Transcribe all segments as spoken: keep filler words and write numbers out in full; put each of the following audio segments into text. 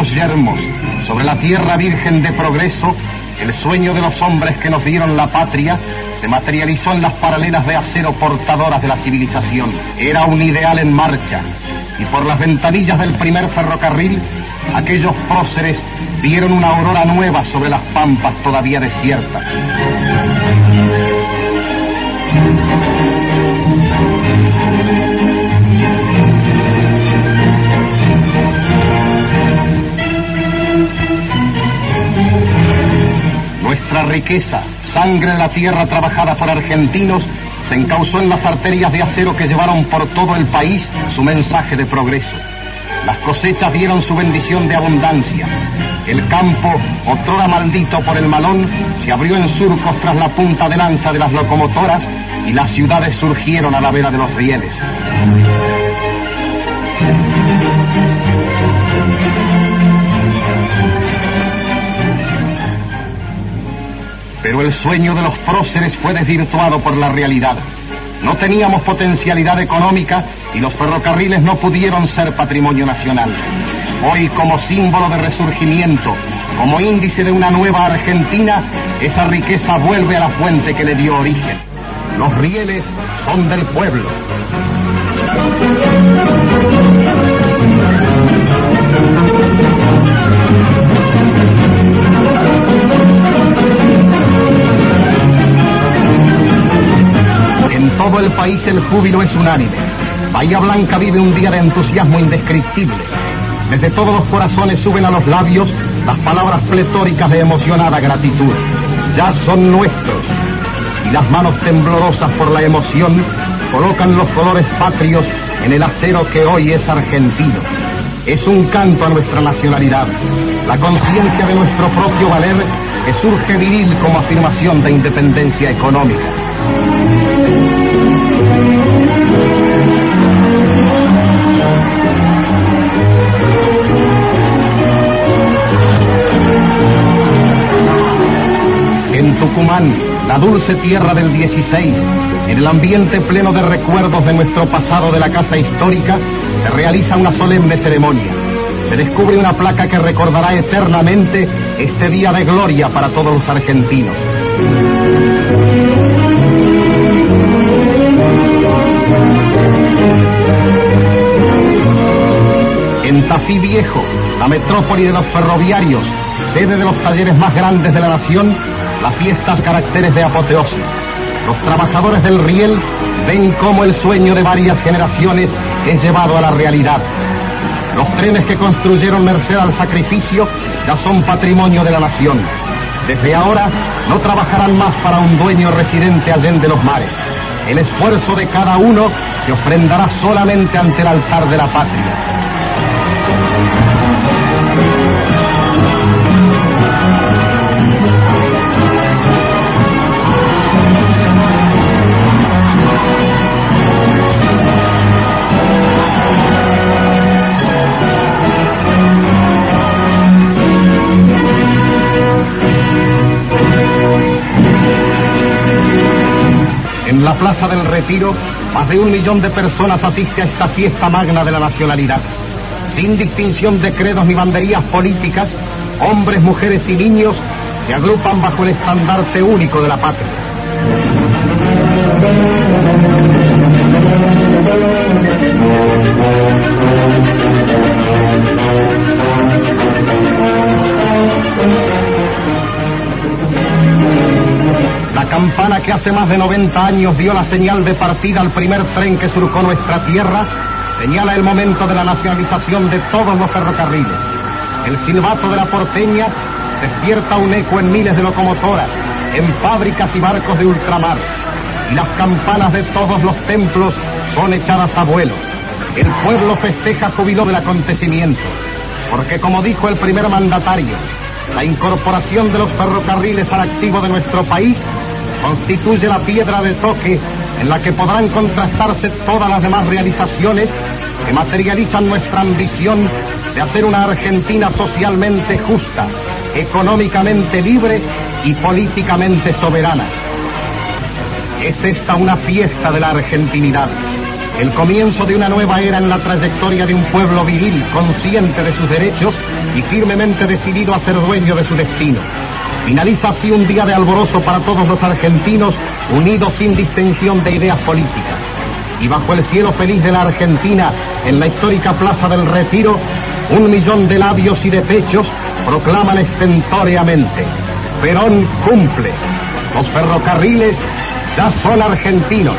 los yermos, sobre la tierra virgen de progreso, el sueño de los hombres que nos dieron la patria se materializó en las paralelas de acero portadoras de la civilización. Era un ideal en marcha, y por las ventanillas del primer ferrocarril, aquellos próceres vieron una aurora nueva sobre las pampas todavía desiertas. Nuestra riqueza, sangre de la tierra trabajada por argentinos, se encauzó en las arterias de acero que llevaron por todo el país su mensaje de progreso. Las cosechas dieron su bendición de abundancia. El campo, otrora maldito por el malón, se abrió en surcos tras la punta de lanza de las locomotoras y las ciudades surgieron a la vera de los rieles. Pero el sueño de los próceres fue desvirtuado por la realidad. No teníamos potencialidad económica y los ferrocarriles no pudieron ser patrimonio nacional. Hoy, como símbolo de resurgimiento, como índice de una nueva Argentina, esa riqueza vuelve a la fuente que le dio origen. Los rieles son del pueblo. En todo el país el júbilo es unánime. Bahía Blanca vive un día de entusiasmo indescriptible. Desde todos los corazones suben a los labios las palabras pletóricas de emocionada gratitud. Ya son nuestros. Y las manos temblorosas por la emoción colocan los colores patrios en el acero que hoy es argentino. Es un canto a nuestra nacionalidad, la conciencia de nuestro propio valer que surge viril como afirmación de independencia económica. En Tucumán, la dulce tierra del dieciséis, en el ambiente pleno de recuerdos de nuestro pasado de la casa histórica, se realiza una solemne ceremonia. Se descubre una placa que recordará eternamente este día de gloria para todos los argentinos. En Tafí Viejo, la metrópoli de los ferroviarios, sede de los talleres más grandes de la nación, las fiestas caracteres de apoteosis. Los trabajadores del riel ven cómo el sueño de varias generaciones es llevado a la realidad. Los trenes que construyeron merced al sacrificio ya son patrimonio de la nación. Desde ahora no trabajarán más para un dueño residente allende los mares. El esfuerzo de cada uno se ofrendará solamente ante el altar de la patria. En la Plaza del Retiro, más de un millón de personas asiste a esta fiesta magna de la nacionalidad. Sin distinción de credos ni banderías políticas, hombres, mujeres y niños se agrupan bajo el estandarte único de la patria. La campana que hace más de noventa años dio la señal de partida al primer tren que surcó nuestra tierra, señala el momento de la nacionalización de todos los ferrocarriles. El silbato de la porteña despierta un eco en miles de locomotoras, en fábricas y barcos de ultramar. Y las campanas de todos los templos son echadas a vuelo. El pueblo festeja júbilo del acontecimiento, porque como dijo el primer mandatario, la incorporación de los ferrocarriles al activo de nuestro país constituye la piedra de toque en la que podrán contrastarse todas las demás realizaciones que materializan nuestra ambición de hacer una Argentina socialmente justa, económicamente libre y políticamente soberana. Es esta una fiesta de la argentinidad, el comienzo de una nueva era en la trayectoria de un pueblo viril, consciente de sus derechos y firmemente decidido a ser dueño de su destino. Finaliza así un día de alborozo para todos los argentinos, unidos sin distinción de ideas políticas. Y bajo el cielo feliz de la Argentina, en la histórica Plaza del Retiro, un millón de labios y de pechos proclaman estentóreamente: Perón cumple. Los ferrocarriles ya son argentinos.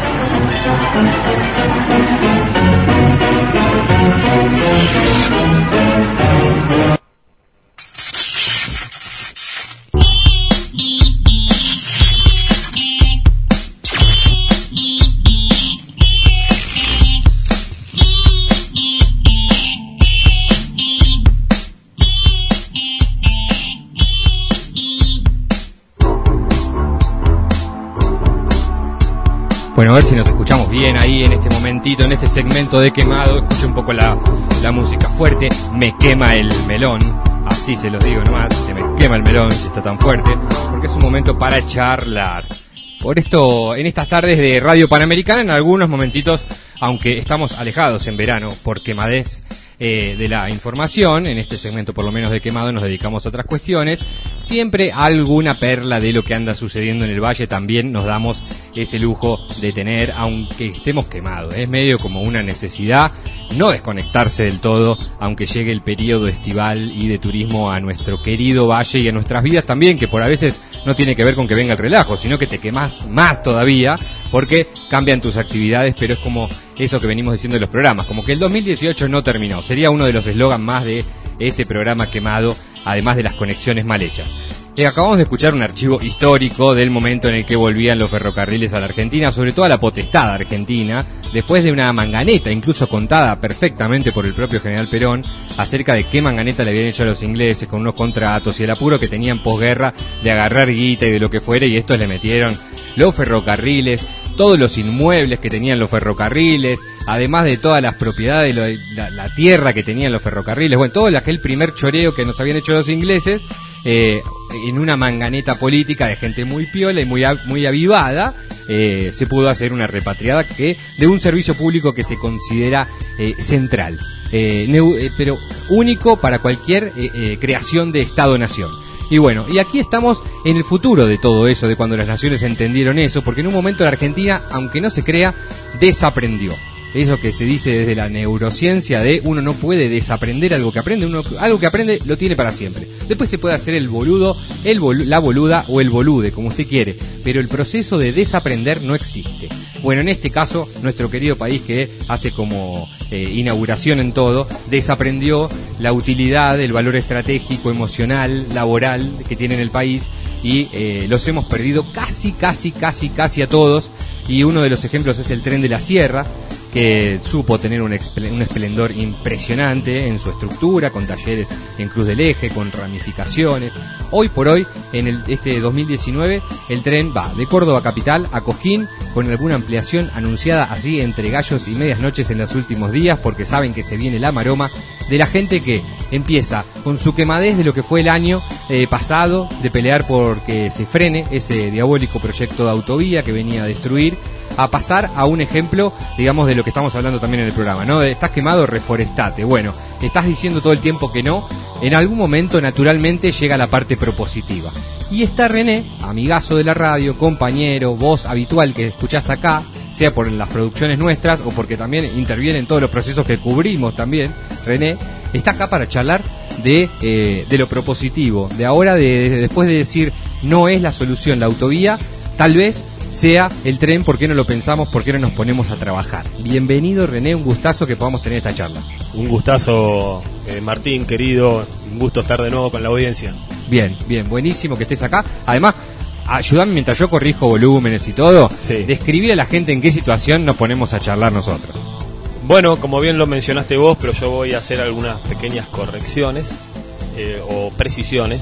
Bueno, a ver si nos escuchamos bien ahí en este momentito, en este segmento de Quemado. Escucho un poco la, la música fuerte. Me quema el melón, así se los digo nomás, se me quema el melón si está tan fuerte, porque es un momento para charlar. Por esto, en estas tardes de Radio Panamericana, en algunos momentitos, aunque estamos alejados en verano por quemadez eh, de la información, en este segmento por lo menos de Quemado nos dedicamos a otras cuestiones, siempre alguna perla de lo que anda sucediendo en el Valle también nos damos ese lujo de tener, aunque estemos quemados. Es medio como una necesidad no desconectarse del todo, aunque llegue el periodo estival y de turismo a nuestro querido Valle y a nuestras vidas también, que por a veces no tiene que ver con que venga el relajo, sino que te quemás más todavía porque cambian tus actividades, pero es como eso que venimos diciendo en los programas, como que el dos mil dieciocho no terminó. Sería uno de los eslogans más de este programa Quemado, además de las conexiones mal hechas. Eh, acabamos de escuchar un archivo histórico del momento en el que volvían los ferrocarriles a la Argentina, sobre todo a la potestad argentina, después de una manganeta, incluso contada perfectamente por el propio general Perón, acerca de qué manganeta le habían hecho a los ingleses con unos contratos y el apuro que tenían posguerra de agarrar guita y de lo que fuera, y estos le metieron los ferrocarriles, todos los inmuebles que tenían los ferrocarriles, además de todas las propiedades, lo, la, la tierra que tenían los ferrocarriles, bueno, todo aquel primer choreo que nos habían hecho los ingleses, eh, en una manganeta política de gente muy piola y muy, muy avivada, eh, se pudo hacer una repatriada que de un servicio público que se considera eh, central, eh, neu, eh, pero único para cualquier eh, eh, creación de Estado-Nación. Y bueno, y aquí estamos en el futuro de todo eso, de cuando las naciones entendieron eso, porque en un momento la Argentina, aunque no se crea, desaprendió. Eso que se dice desde la neurociencia de uno no puede desaprender algo que aprende, uno algo que aprende lo tiene para siempre. Después se puede hacer el boludo, el bol, la boluda o el bolude, como usted quiere, pero el proceso de desaprender no existe. Bueno, en este caso, nuestro querido país, que hace como eh, inauguración en todo, desaprendió la utilidad, el valor estratégico, emocional, laboral que tiene en el país, y eh, los hemos perdido casi, casi, casi, casi a todos. Y uno de los ejemplos es el Tren de la Sierra, que supo tener un, expl- un esplendor impresionante en su estructura, con talleres en Cruz del Eje, con ramificaciones. Hoy por hoy, en el, este dos mil diecinueve, el tren va de Córdoba capital a Cosquín, con alguna ampliación anunciada así entre gallos y medias noches en los últimos días, porque saben que se viene la maroma de la gente que empieza con su quemadez de lo que fue el año eh, pasado, de pelear por que se frene ese diabólico proyecto de autovía que venía a destruir, a pasar a un ejemplo, digamos, de lo que estamos hablando también en el programa, ¿no? De estás quemado, reforestate. Bueno, estás diciendo todo el tiempo que no, en algún momento naturalmente llega la parte propositiva. Y está René, amigazo de la radio, compañero, voz habitual que escuchás acá, sea por las producciones nuestras o porque también interviene en todos los procesos que cubrimos también. René está acá para charlar de, eh, de lo propositivo, de ahora, de, de después de decir no es la solución la autovía, tal vez sea el tren. ¿Por qué no lo pensamos? ¿Por qué no nos ponemos a trabajar? Bienvenido, René, un gustazo que podamos tener esta charla. Un gustazo, eh, Martín, querido, un gusto estar de nuevo con la audiencia. Bien, bien, buenísimo que estés acá. Además, ayúdame mientras yo corrijo volúmenes y todo, sí. Describir a la gente en qué situación nos ponemos a charlar nosotros. Bueno, como bien lo mencionaste vos, pero yo voy a hacer algunas pequeñas correcciones eh, o precisiones.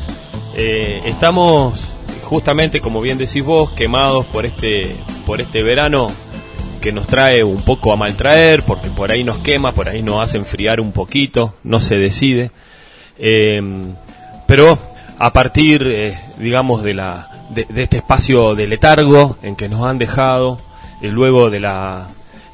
Eh, estamos... Justamente, como bien decís vos, quemados por este por este verano que nos trae un poco a maltraer, porque por ahí nos quema, por ahí nos hace enfriar un poquito, no se decide. Eh, pero a partir, eh, digamos, de, la, de, de este espacio de letargo en que nos han dejado, eh, luego de la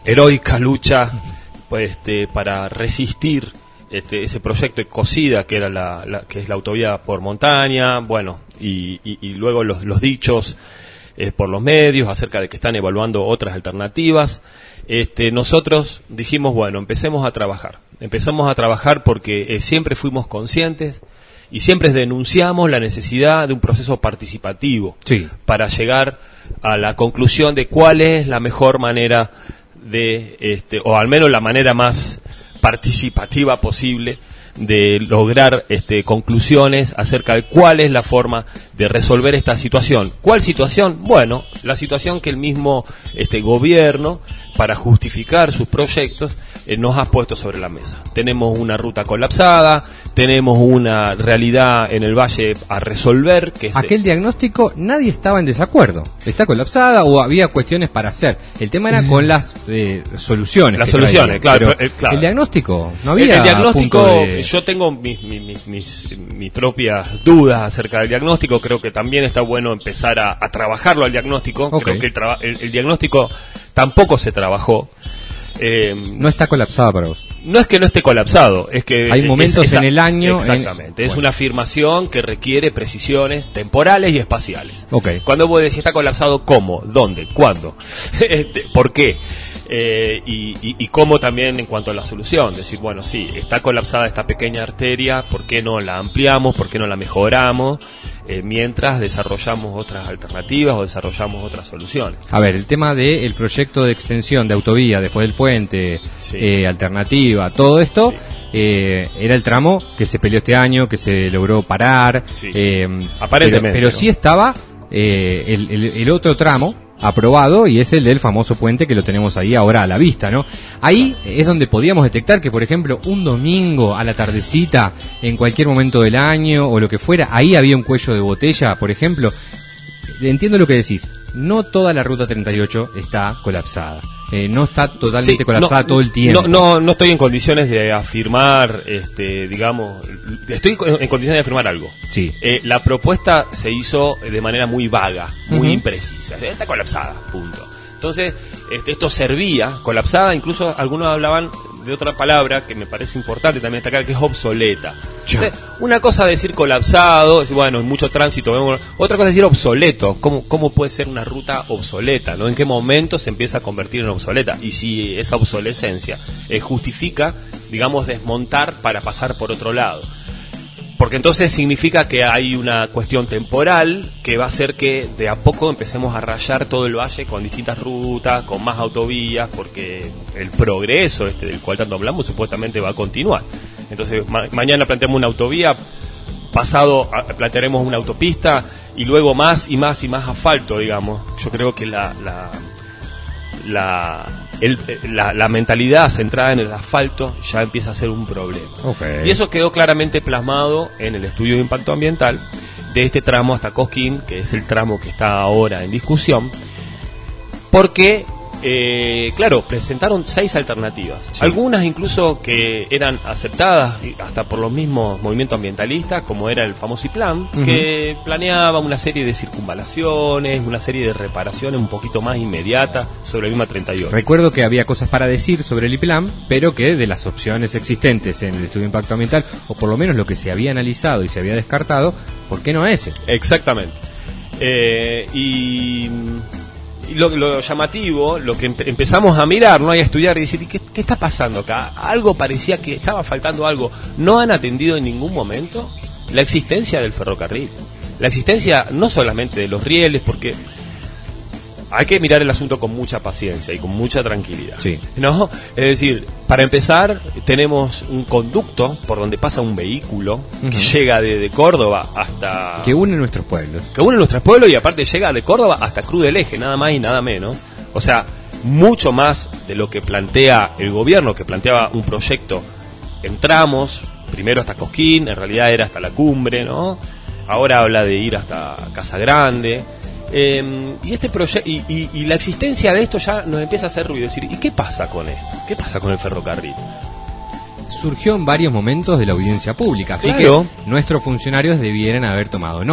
heroica lucha pues, este, para resistir este, ese proyecto de Cosida, que era la, la que es la autovía por montaña, bueno, y, y, y luego los, los dichos eh, por los medios acerca de que están evaluando otras alternativas. Este, nosotros dijimos, bueno, empecemos a trabajar, empezamos a trabajar porque eh, siempre fuimos conscientes y siempre denunciamos la necesidad de un proceso participativo, sí, para llegar a la conclusión de cuál es la mejor manera de, este, o al menos la manera más participativa posible de lograr este, conclusiones acerca de cuál es la forma de resolver esta situación. ¿Cuál situación? Bueno, la situación que el mismo este, gobierno, para justificar sus proyectos, eh, nos ha puesto sobre la mesa. Tenemos una ruta colapsada, tenemos una realidad en el valle a resolver. Que es, aquel diagnóstico nadie estaba en desacuerdo. ¿Está colapsada o había cuestiones para hacer? El tema era con las eh, soluciones. Las soluciones, traía, claro, pero, claro. El diagnóstico, no había el, el diagnóstico, de... yo tengo mis, mis, mis, mis propias dudas acerca del diagnóstico. Creo que también está bueno empezar a, a trabajarlo al diagnóstico. Okay. Creo que el, traba, el, el diagnóstico tampoco se trabajó. Eh, no está colapsada para vos. No es que no esté colapsado, es que hay momentos es, esa, en el año. Exactamente, en, es bueno. una afirmación que requiere precisiones temporales y espaciales. Okay. Cuando vos decís está colapsado, ¿cómo? ¿Dónde? ¿Cuándo? este, ¿Por qué? Eh, y, y, y cómo también en cuanto a la solución, decir, bueno, sí, está colapsada esta pequeña arteria, ¿por qué no la ampliamos? ¿Por qué no la mejoramos? Eh, mientras desarrollamos otras alternativas o desarrollamos otras soluciones. A ver, el tema del proyecto de extensión de autovía después del puente, sí. eh, alternativa, todo esto, sí. eh, era el tramo que se peleó este año, que se logró parar, sí. eh, aparentemente. Pero, pero ¿no? sí estaba eh, el, el, el otro tramo aprobado, y es el del famoso puente que lo tenemos ahí ahora a la vista, ¿no? Ahí es donde podíamos detectar que, por ejemplo, un domingo a la tardecita, en cualquier momento del año o lo que fuera, ahí había un cuello de botella, por ejemplo. Entiendo lo que decís, no toda la ruta treinta y ocho está colapsada. Eh, no está totalmente sí, colapsada no, todo el tiempo. No, no, no estoy en condiciones de afirmar, este, digamos, estoy en condiciones de afirmar algo. Sí. Eh, la propuesta se hizo de manera muy vaga, muy uh-huh. imprecisa. Está colapsada, punto. Entonces, este, esto servía, colapsada, incluso algunos hablaban de otra palabra que me parece importante también destacar, que es obsoleta. Entonces, una cosa es decir colapsado, es, bueno, hay mucho tránsito, otra cosa es decir obsoleto. ¿Cómo, cómo puede ser una ruta obsoleta, ¿no? ¿En qué momento se empieza a convertir en obsoleta? Y si esa obsolescencia eh, justifica, digamos, desmontar para pasar por otro lado. Porque entonces significa que hay una cuestión temporal que va a hacer que de a poco empecemos a rayar todo el valle con distintas rutas, con más autovías, porque el progreso este del cual tanto hablamos supuestamente va a continuar. Entonces ma- mañana planteamos una autovía, pasado a- plantearemos una autopista y luego más y más y más asfalto, digamos. Yo creo que la la la El, la, la mentalidad centrada en el asfalto ya empieza a ser un problema. Okay. Y eso quedó claramente plasmado en el estudio de impacto ambiental de este tramo hasta Cosquín, que es el tramo que está ahora en discusión, porque, eh, claro, presentaron seis alternativas. Sí. Algunas incluso que eran aceptadas hasta por los mismos movimientos ambientalistas, como era el famoso IPLAN, uh-huh. que planeaba una serie de circunvalaciones, una serie de reparaciones un poquito más inmediatas sobre la misma treinta y ocho. Recuerdo que había cosas para decir sobre el IPLAN, pero que de las opciones existentes en el estudio de impacto ambiental, o por lo menos lo que se había analizado y se había descartado, ¿por qué no ese? Exactamente. Eh, y... Y lo, lo llamativo, lo que empe- empezamos a mirar, ¿no? Y a estudiar y decir, ¿qué, ¿qué está pasando acá? Algo parecía que estaba faltando algo. No han atendido en ningún momento la existencia del ferrocarril. La existencia no solamente de los rieles, porque hay que mirar el asunto con mucha paciencia y con mucha tranquilidad. Sí. ¿No? Es decir, para empezar, tenemos un conducto por donde pasa un vehículo uh-huh. que llega de, de Córdoba hasta... Que une nuestros pueblos. Que une nuestros pueblos y aparte llega de Córdoba hasta Cruz del Eje, nada más y nada menos. O sea, mucho más de lo que plantea el gobierno, que planteaba un proyecto en tramos, primero hasta Cosquín, en realidad era hasta la cumbre, ¿no? Ahora habla de ir hasta Casa Grande. Eh, y este proyecto y, y, y la existencia de esto ya nos empieza a hacer ruido, decir, ¿y qué pasa con esto? ¿Qué pasa con el ferrocarril? Surgió en varios momentos de la audiencia pública, así claro. que nuestros funcionarios debieran haber tomado nota.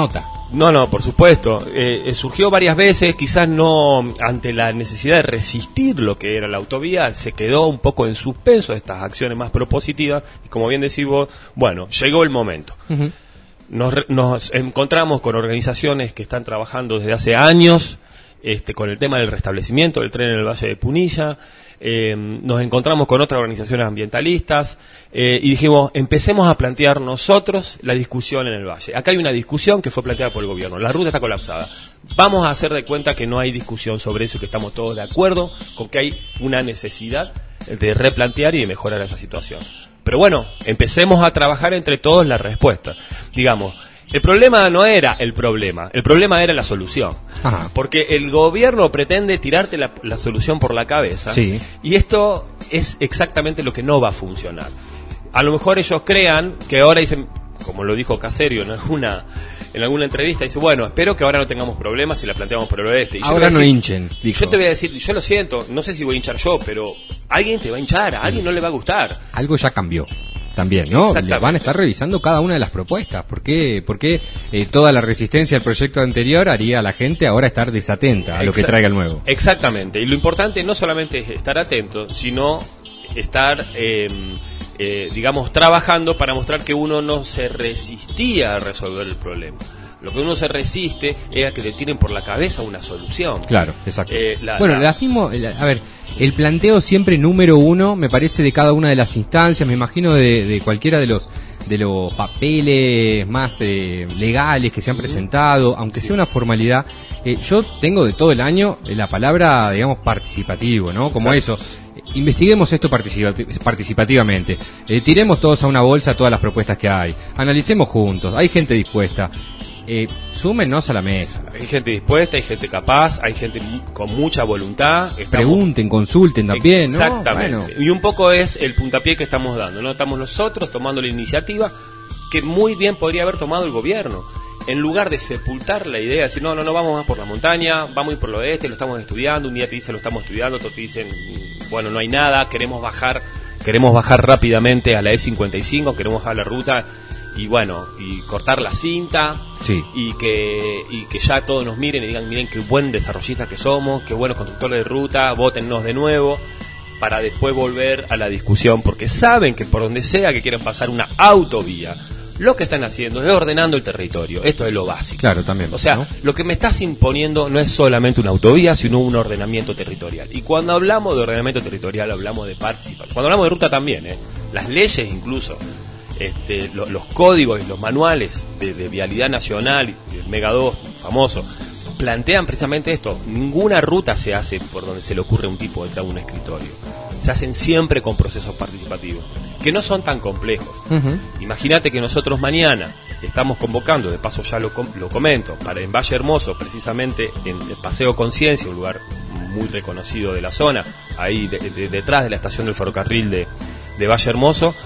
No, no, por supuesto. Eh, surgió varias veces, quizás no ante la necesidad de resistir lo que era la autovía, se quedó un poco en suspenso estas acciones más propositivas, y como bien decís vos, bueno, llegó el momento. Uh-huh. Nos, nos encontramos con organizaciones que están trabajando desde hace años este, con el tema del restablecimiento del tren en el Valle de Punilla. Eh, nos encontramos con otras organizaciones ambientalistas eh, y dijimos, empecemos a plantear nosotros la discusión en el Valle. Acá hay una discusión que fue planteada por el gobierno, la ruta está colapsada. Vamos a hacer de cuenta que no hay discusión sobre eso y que estamos todos de acuerdo con que hay una necesidad de replantear y de mejorar esa situación. Pero bueno, empecemos a trabajar entre todos la respuesta. Digamos, el problema no era el problema, el problema era la solución. Ajá. Porque el gobierno pretende tirarte la, la solución por la cabeza. Sí. Y esto es exactamente lo que no va a funcionar. A lo mejor ellos crean que ahora dicen, como lo dijo Caserio en alguna en alguna entrevista, dice, bueno, espero que ahora no tengamos problemas si la planteamos por el oeste. Y ahora yo no decir, hinchen. Dijo. Yo te voy a decir, yo lo siento, no sé si voy a hinchar yo, pero alguien te va a hinchar, a alguien no le va a gustar. Algo ya cambió. También, ¿no? Le van a estar revisando cada una de las propuestas. ¿Por qué, por qué eh, toda la resistencia al proyecto anterior haría a la gente ahora estar desatenta a Exact- lo que traiga el nuevo? Exactamente. Y lo importante no solamente es estar atento, sino estar, eh, eh, digamos, trabajando para mostrar que uno no se resistía a resolver el problema. Lo que uno se resiste es a que le tiren por la cabeza una solución. Claro, exacto. Eh, la, bueno, la... las mismo, la, a ver, el planteo siempre número uno, me parece, de cada una de las instancias, me imagino de, de cualquiera de los de los papeles más eh, legales que se han presentado, aunque sí. sea una formalidad. Eh, yo tengo de todo el año eh, la palabra, digamos, participativo, ¿no? Como Exacto. eso. Investiguemos esto participati- participativamente. Eh, tiremos todos a una bolsa todas las propuestas que hay. Analicemos juntos. Hay gente dispuesta. Eh, súmenos a la mesa. Hay gente dispuesta, hay gente capaz, hay gente con mucha voluntad. Estamos... Pregunten, consulten también, ¿no? Exactamente. Bueno. Y un poco es el puntapié que estamos dando, ¿no? Estamos nosotros tomando la iniciativa que muy bien podría haber tomado el gobierno. En lugar de sepultar la idea, decir, no, no, no, vamos más por la montaña, vamos a ir por lo oeste, lo estamos estudiando, un día te dicen lo estamos estudiando, otro te dicen, bueno, no hay nada, queremos bajar, queremos bajar rápidamente a la E cincuenta y cinco, queremos bajar la ruta, y bueno, y cortar la cinta, sí. y que y que ya todos nos miren y digan, miren qué buen desarrollista que somos, qué buenos constructores de ruta, vótennos de nuevo, para después volver a la discusión, porque saben que por donde sea que quieran pasar una autovía, lo que están haciendo es ordenando el territorio. Esto es lo básico. Claro, también. O sea, ¿no? Lo que me estás imponiendo no es solamente una autovía, sino un ordenamiento territorial. Y cuando hablamos de ordenamiento territorial, hablamos de participación. Cuando hablamos de ruta también, ¿eh? Las leyes incluso, este, lo, los códigos y los manuales de, de vialidad nacional, el Mega dos famoso, plantean precisamente esto. Ninguna ruta se hace por donde se le ocurre a un tipo detrás de un escritorio. Se hacen siempre con procesos participativos, que no son tan complejos. Uh-huh. Imagínate que nosotros mañana estamos convocando, de paso ya lo, com- lo comento, para en Valle Hermoso, precisamente en el Paseo Conciencia, un lugar muy reconocido de la zona, ahí de, de, detrás de la estación del ferrocarril de, de Valle Hermoso,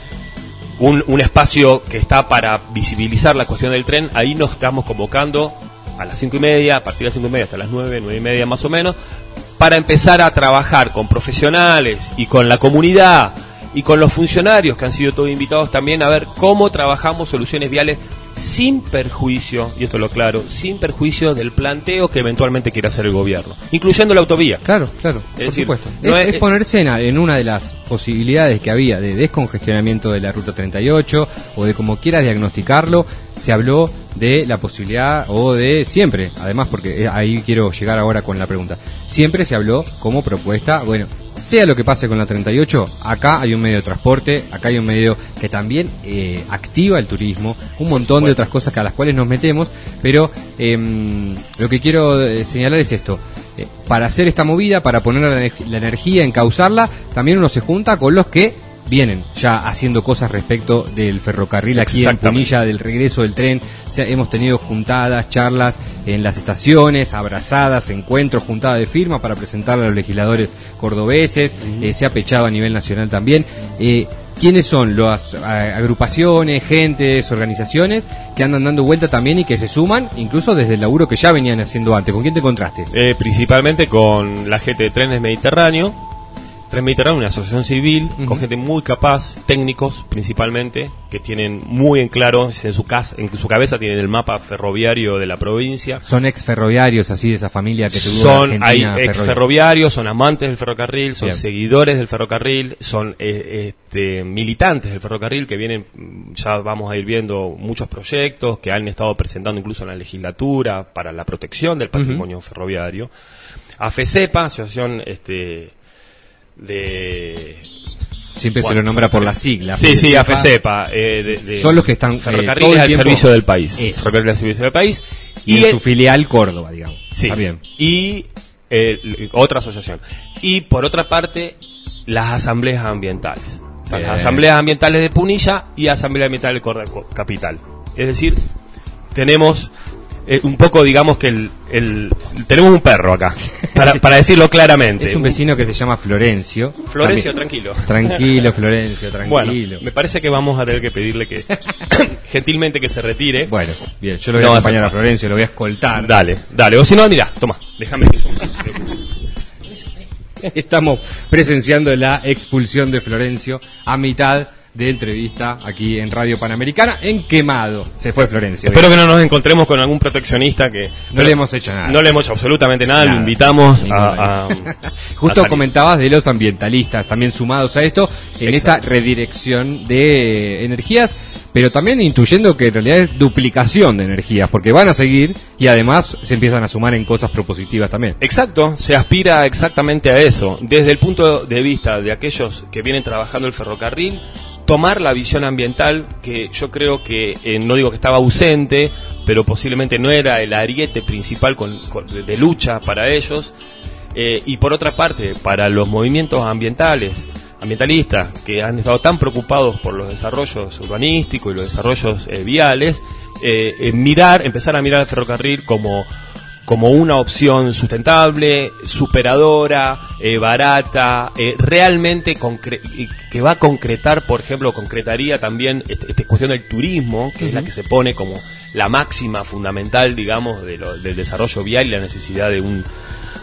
un, un espacio que está para visibilizar la cuestión del tren. Ahí nos estamos convocando a las cinco y media, a partir de las cinco y media hasta las nueve, nueve y media más o menos, para empezar a trabajar con profesionales y con la comunidad y con los funcionarios que han sido todos invitados también a ver cómo trabajamos soluciones viales sin perjuicio, y esto es lo claro, sin perjuicio del planteo que eventualmente quiere hacer el gobierno, incluyendo la autovía. Claro, claro, es por decir, supuesto. No es, es, es ponerse en, en una de las posibilidades que había de descongestionamiento de la ruta treinta y ocho, o de como quieras diagnosticarlo. Se habló de la posibilidad, o de siempre, además, porque ahí quiero llegar ahora con la pregunta, siempre se habló como propuesta, bueno, sea lo que pase con la treinta y ocho, acá hay un medio de transporte, acá hay un medio que también eh, activa el turismo, un montón de otras cosas que a las cuales nos metemos, pero eh, lo que quiero señalar es esto, eh, para hacer esta movida, para poner la, la energía, encauzarla, también uno se junta con los que vienen ya haciendo cosas respecto del ferrocarril aquí en Punilla, del regreso del tren. O sea, hemos tenido juntadas, charlas en las estaciones, abrazadas, encuentros, juntadas de firma para presentar a los legisladores cordobeses, uh-huh. eh, se ha pechado a nivel nacional también. Eh, ¿Quiénes son las agrupaciones, gentes, organizaciones que andan dando vuelta también y que se suman, incluso desde el laburo que ya venían haciendo antes? ¿Con quién te encontraste? Eh, principalmente con la gente de Trenes Mediterráneo, Tren Mediterráneo, una asociación civil Uh-huh. con gente muy capaz, técnicos principalmente, que tienen muy en claro, en su casa, en su cabeza tienen el mapa ferroviario de la provincia. Son ex ferroviarios, así, de esa familia que tuvo Son, Argentina, hay ex ferroviaria. ferroviarios, son amantes del ferrocarril, son Bien. seguidores del ferrocarril, son eh, este, militantes del ferrocarril que vienen, ya vamos a ir viendo muchos proyectos que han estado presentando incluso en la legislatura para la protección del patrimonio uh-huh. ferroviario. AFECEPA, asociación este de... Siempre bueno, se lo nombra por la sigla. Sí, sí, AFECEPA. Eh, de, de son los que están... Ferrocarriles eh, al tiempo... servicio del país. Eso. Ferrocarriles al servicio del país. Y, y en su filial Córdoba, digamos. Sí. Está bien. Y eh, otra asociación. Y por otra parte, las asambleas ambientales. Bien. Las asambleas ambientales de Punilla y asamblea ambiental de Córdoba Capital. Es decir, tenemos... Eh, un poco, digamos que el, el tenemos un perro acá, para, para decirlo claramente. Es un vecino que se llama Florencio. Florencio, también. tranquilo. Tranquilo, Florencio, tranquilo. Bueno, me parece que vamos a tener que pedirle que, gentilmente, que se retire. Bueno, bien, yo lo voy no a acompañar a, a Florencio, lo voy a escoltar. Dale, dale, o si no, mira, toma, déjame que yo... Estamos presenciando la expulsión de Florencio a mitad de entrevista aquí en Radio Panamericana en Quemado. Se fue Florencio. Espero bien. que no nos encontremos con algún proteccionista que... No le hemos hecho nada. No le hemos hecho absolutamente nada, nada. Lo invitamos a, a... Justo a comentabas de los ambientalistas también sumados a esto en Exacto. esta redirección de energías, pero también intuyendo que en realidad es duplicación de energías, porque van a seguir y además se empiezan a sumar en cosas propositivas también. Exacto, se aspira exactamente a eso. Desde el punto de vista de aquellos que vienen trabajando el ferrocarril, tomar la visión ambiental, que yo creo que, eh, no digo que estaba ausente, pero posiblemente no era el ariete principal con, con, de lucha para ellos, eh, y por otra parte, para los movimientos ambientales, ambientalistas, que han estado tan preocupados por los desarrollos urbanísticos y los desarrollos eh, viales, eh, eh, mirar, empezar a mirar al ferrocarril como... como una opción sustentable, superadora, eh, barata, eh, realmente concre- que va a concretar, por ejemplo, concretaría también esta este cuestión del turismo, que uh-huh. es la que se pone como la máxima fundamental, digamos, de lo, del desarrollo vial y la necesidad de un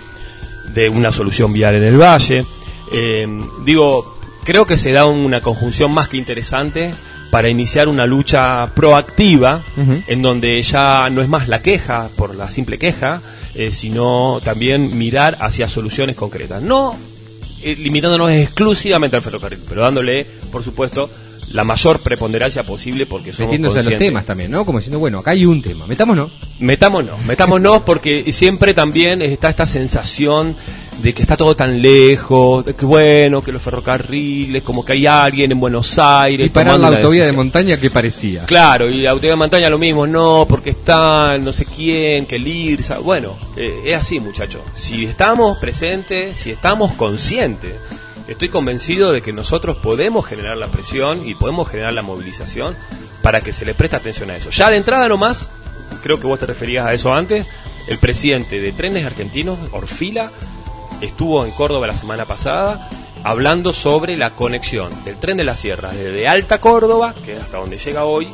de una solución vial en el valle. Eh, digo, creo que se da una conjunción más que interesante para iniciar una lucha proactiva, uh-huh. en donde ya no es más la queja por la simple queja, eh, sino también mirar hacia soluciones concretas. No eh, limitándonos exclusivamente al ferrocarril, pero dándole, por supuesto, la mayor preponderancia posible, porque somos metiéndose a los temas también, ¿no? Como diciendo, bueno, acá hay un tema, metámonos. Metámonos, metámonos, porque siempre también está esta sensación de que está todo tan lejos, de que bueno, que los ferrocarriles, como que hay alguien en Buenos Aires. Y parar la autovía de montaña, ¿qué parecía? Claro, y la autovía de montaña lo mismo, no, porque está no sé quién, que el I R S A. Bueno, eh, es así, muchachos. Si estamos presentes, si estamos conscientes, estoy convencido de que nosotros podemos generar la presión y podemos generar la movilización para que se le preste atención a eso. Ya de entrada nomás, creo que vos te referías a eso antes, el presidente de Trenes Argentinos, Orfila, estuvo en Córdoba la semana pasada hablando sobre la conexión del Tren de las Sierras desde Alta Córdoba, que es hasta donde llega hoy.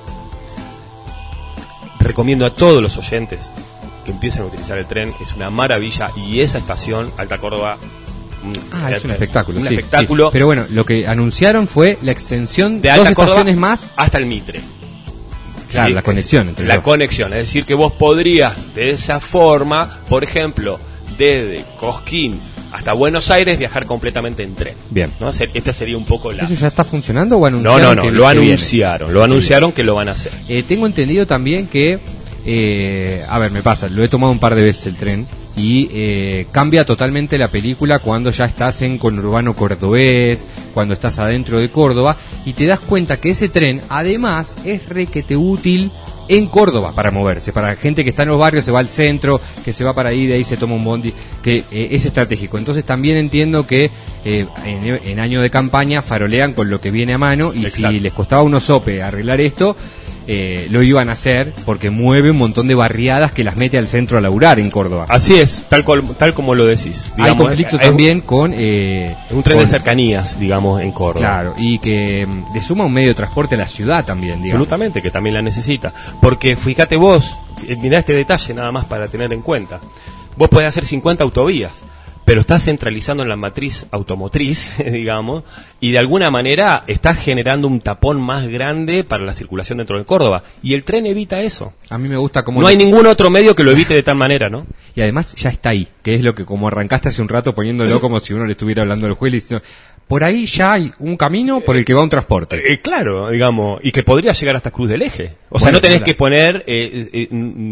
Recomiendo a todos los oyentes que empiecen a utilizar el tren, es una maravilla, y esa estación, Alta Córdoba, Ah, es un espectáculo, un sí, espectáculo. Sí. Pero bueno, lo que anunciaron fue la extensión de dos Alta estaciones Córdoba más hasta el Mitre. Claro, Sí, la conexión entre La los. conexión, es decir, que vos podrías de esa forma, por ejemplo, desde Cosquín hasta Buenos Aires viajar completamente en tren. Bien. ¿No? Esta sería un poco la... ¿Eso ya está funcionando o No, anunciaron? no, no, que lo se anunciaron, viene? lo anunciaron que lo van a hacer. Eh, tengo entendido también que, eh, a ver, me pasa, lo he tomado un par de veces el tren y eh, cambia totalmente la película cuando ya estás en conurbano cordobés, cuando estás adentro de Córdoba, y te das cuenta que ese tren además es requete útil en Córdoba para moverse, para gente que está en los barrios, se va al centro, que se va para ahí, de ahí se toma un bondi, que eh, es estratégico. Entonces también entiendo que eh, en, en año de campaña farolean con lo que viene a mano, y Exacto. si les costaba unos sope arreglar esto, eh, lo iban a hacer porque mueve un montón de barriadas que las mete al centro a laburar en Córdoba. Así es, tal, cual, tal como lo decís. Digamos, hay conflicto es, también es, con... Eh, un tren con, de cercanías, digamos, en Córdoba. Claro, y que le suma un medio de transporte a la ciudad también, digamos. Absolutamente, que también la necesita. Porque fíjate vos, mirá este detalle nada más para tener en cuenta. Vos podés hacer cincuenta autovías, pero estás centralizando en la matriz automotriz, digamos, y de alguna manera estás generando un tapón más grande para la circulación dentro de Córdoba. Y el tren evita eso. A mí me gusta como... No hay ningún otro medio que lo evite de tal manera, ¿no? Y además ya está ahí, que es lo que como arrancaste hace un rato poniéndolo como si uno le estuviera hablando al juez y diciendo... Por ahí ya hay un camino por el que va un transporte. Eh, claro, digamos, y que podría llegar hasta Cruz del Eje. O sea, Bueno, no tenés claro. que poner, eh, eh,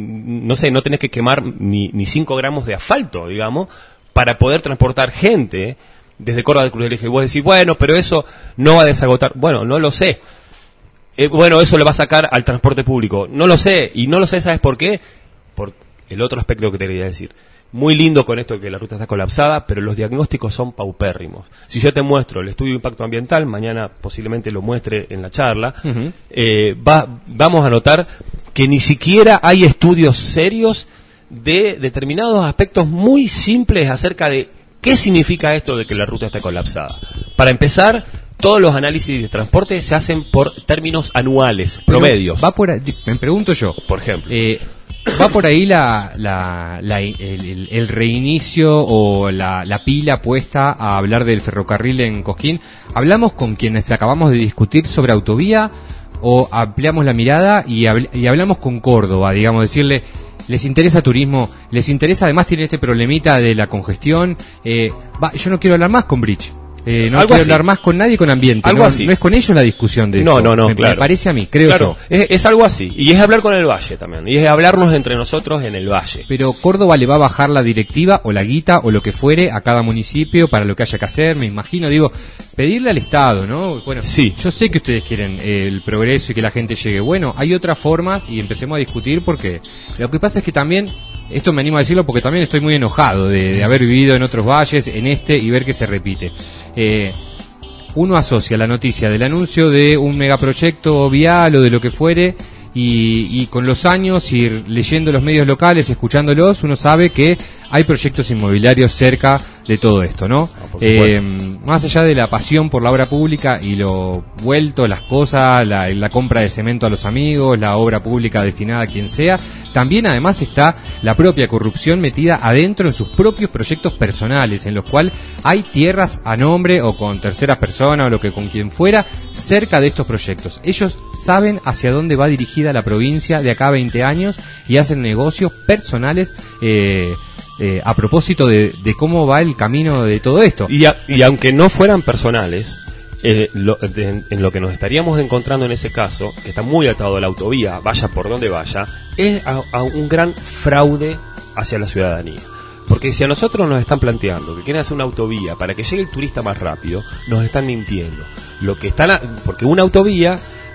no sé, no tenés que quemar ni, ni cinco gramos de asfalto, digamos, para poder transportar gente desde Córdoba al Cruz del Eje. Y vos decís, bueno, pero eso no va a desagotar. Bueno, no lo sé. Eh, bueno, eso le va a sacar al transporte público. No lo sé, y no lo sé, ¿sabes por qué? Por el otro aspecto que te quería decir. Muy lindo con esto de que la ruta está colapsada, pero los diagnósticos son paupérrimos. Si yo te muestro el estudio de impacto ambiental, mañana posiblemente lo muestre en la charla, uh-huh. eh, va, vamos a notar que ni siquiera hay estudios serios de determinados aspectos muy simples acerca de qué significa esto de que la ruta está colapsada. Para empezar, todos los análisis de transporte se hacen por términos anuales, pero promedios. Va por ahí, me pregunto yo. Por ejemplo. Eh, ¿Va por ahí la, la, la el, el, el reinicio o la, la pila puesta a hablar del ferrocarril en Cosquín? ¿Hablamos con quienes acabamos de discutir sobre autovía o ampliamos la mirada y, habl- y hablamos con Córdoba, digamos, decirle, les interesa turismo, les interesa, además tiene este problemita de la congestión, eh, va, yo no quiero hablar más con Bridge. Eh, no Algo quiero así. hablar más con nadie con ambiente. Algo no, así. no es con ellos la discusión de No, esto. no, no, me, claro. me parece a mí, creo claro, yo. Es, es algo así. Y es hablar con el Valle también. Y es hablarnos entre nosotros en el Valle. Pero Córdoba le va a bajar la directiva o la guita o lo que fuere a cada municipio para lo que haya que hacer, me imagino. Digo, pedirle al Estado, ¿no? Bueno, sí. Yo sé que ustedes quieren eh, el progreso y que la gente llegue. Bueno, hay otras formas y empecemos a discutir porque lo que pasa es que también, esto me animo a decirlo porque también estoy muy enojado de, de haber vivido en otros valles, en este, y ver que se repite. Eh... Uno asocia la noticia del anuncio de un megaproyecto vial o de lo que fuere y, y con los años ir leyendo los medios locales, escuchándolos, uno sabe que hay proyectos inmobiliarios cerca de todo esto, ¿no? Ah, eh, más allá de la pasión por la obra pública y lo vuelto, las cosas, la, la compra de cemento a los amigos, la obra pública destinada a quien sea, también además está la propia corrupción metida adentro en sus propios proyectos personales, en los cuales hay tierras a nombre o con terceras personas o lo que con quien fuera cerca de estos proyectos. Ellos saben hacia dónde va dirigida la provincia de acá a veinte años y hacen negocios personales eh, Eh, a propósito de, de cómo va el camino de todo esto. Y, a, y aunque no fueran personales, eh, lo, de, en lo que nos estaríamos encontrando en ese caso, que está muy atado a la autovía, vaya por donde vaya, es a, a un gran fraude hacia la ciudadanía. Porque si a nosotros nos están planteando que quieren hacer una autovía para que llegue el turista más rápido, nos están mintiendo. Lo que están a, porque una autovía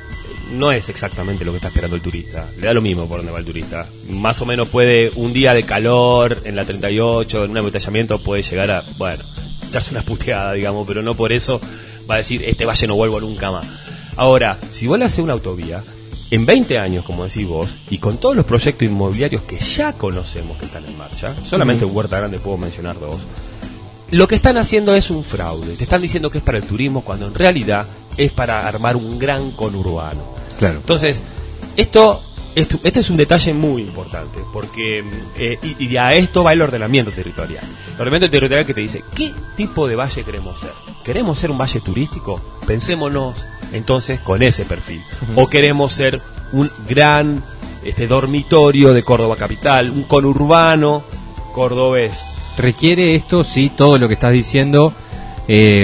no es exactamente lo que está esperando el turista. Le da lo mismo por donde va el turista. Más o menos puede, un día de calor en la treinta y ocho, en un embotellamiento, puede llegar a, bueno, echarse una puteada, digamos, pero no por eso va a decir, este valle no vuelvo nunca más. Ahora, si vos le haces una autovía, en veinte años, como decís vos, y con todos los proyectos inmobiliarios que ya conocemos que están en marcha, solamente en Huerta Grande puedo mencionar dos, lo que están haciendo es un fraude. Te están diciendo que es para el turismo cuando en realidad es para armar un gran conurbano. Claro. Entonces, esto, esto este es un detalle muy importante, porque eh, y, y a esto va el ordenamiento territorial. El ordenamiento territorial que te dice, ¿qué tipo de valle queremos ser? ¿Queremos ser un valle turístico? Pensémonos entonces con ese perfil. Uh-huh. ¿O queremos ser un gran este dormitorio de Córdoba capital, un conurbano cordobés? Requiere esto, sí, todo lo que estás diciendo, eh,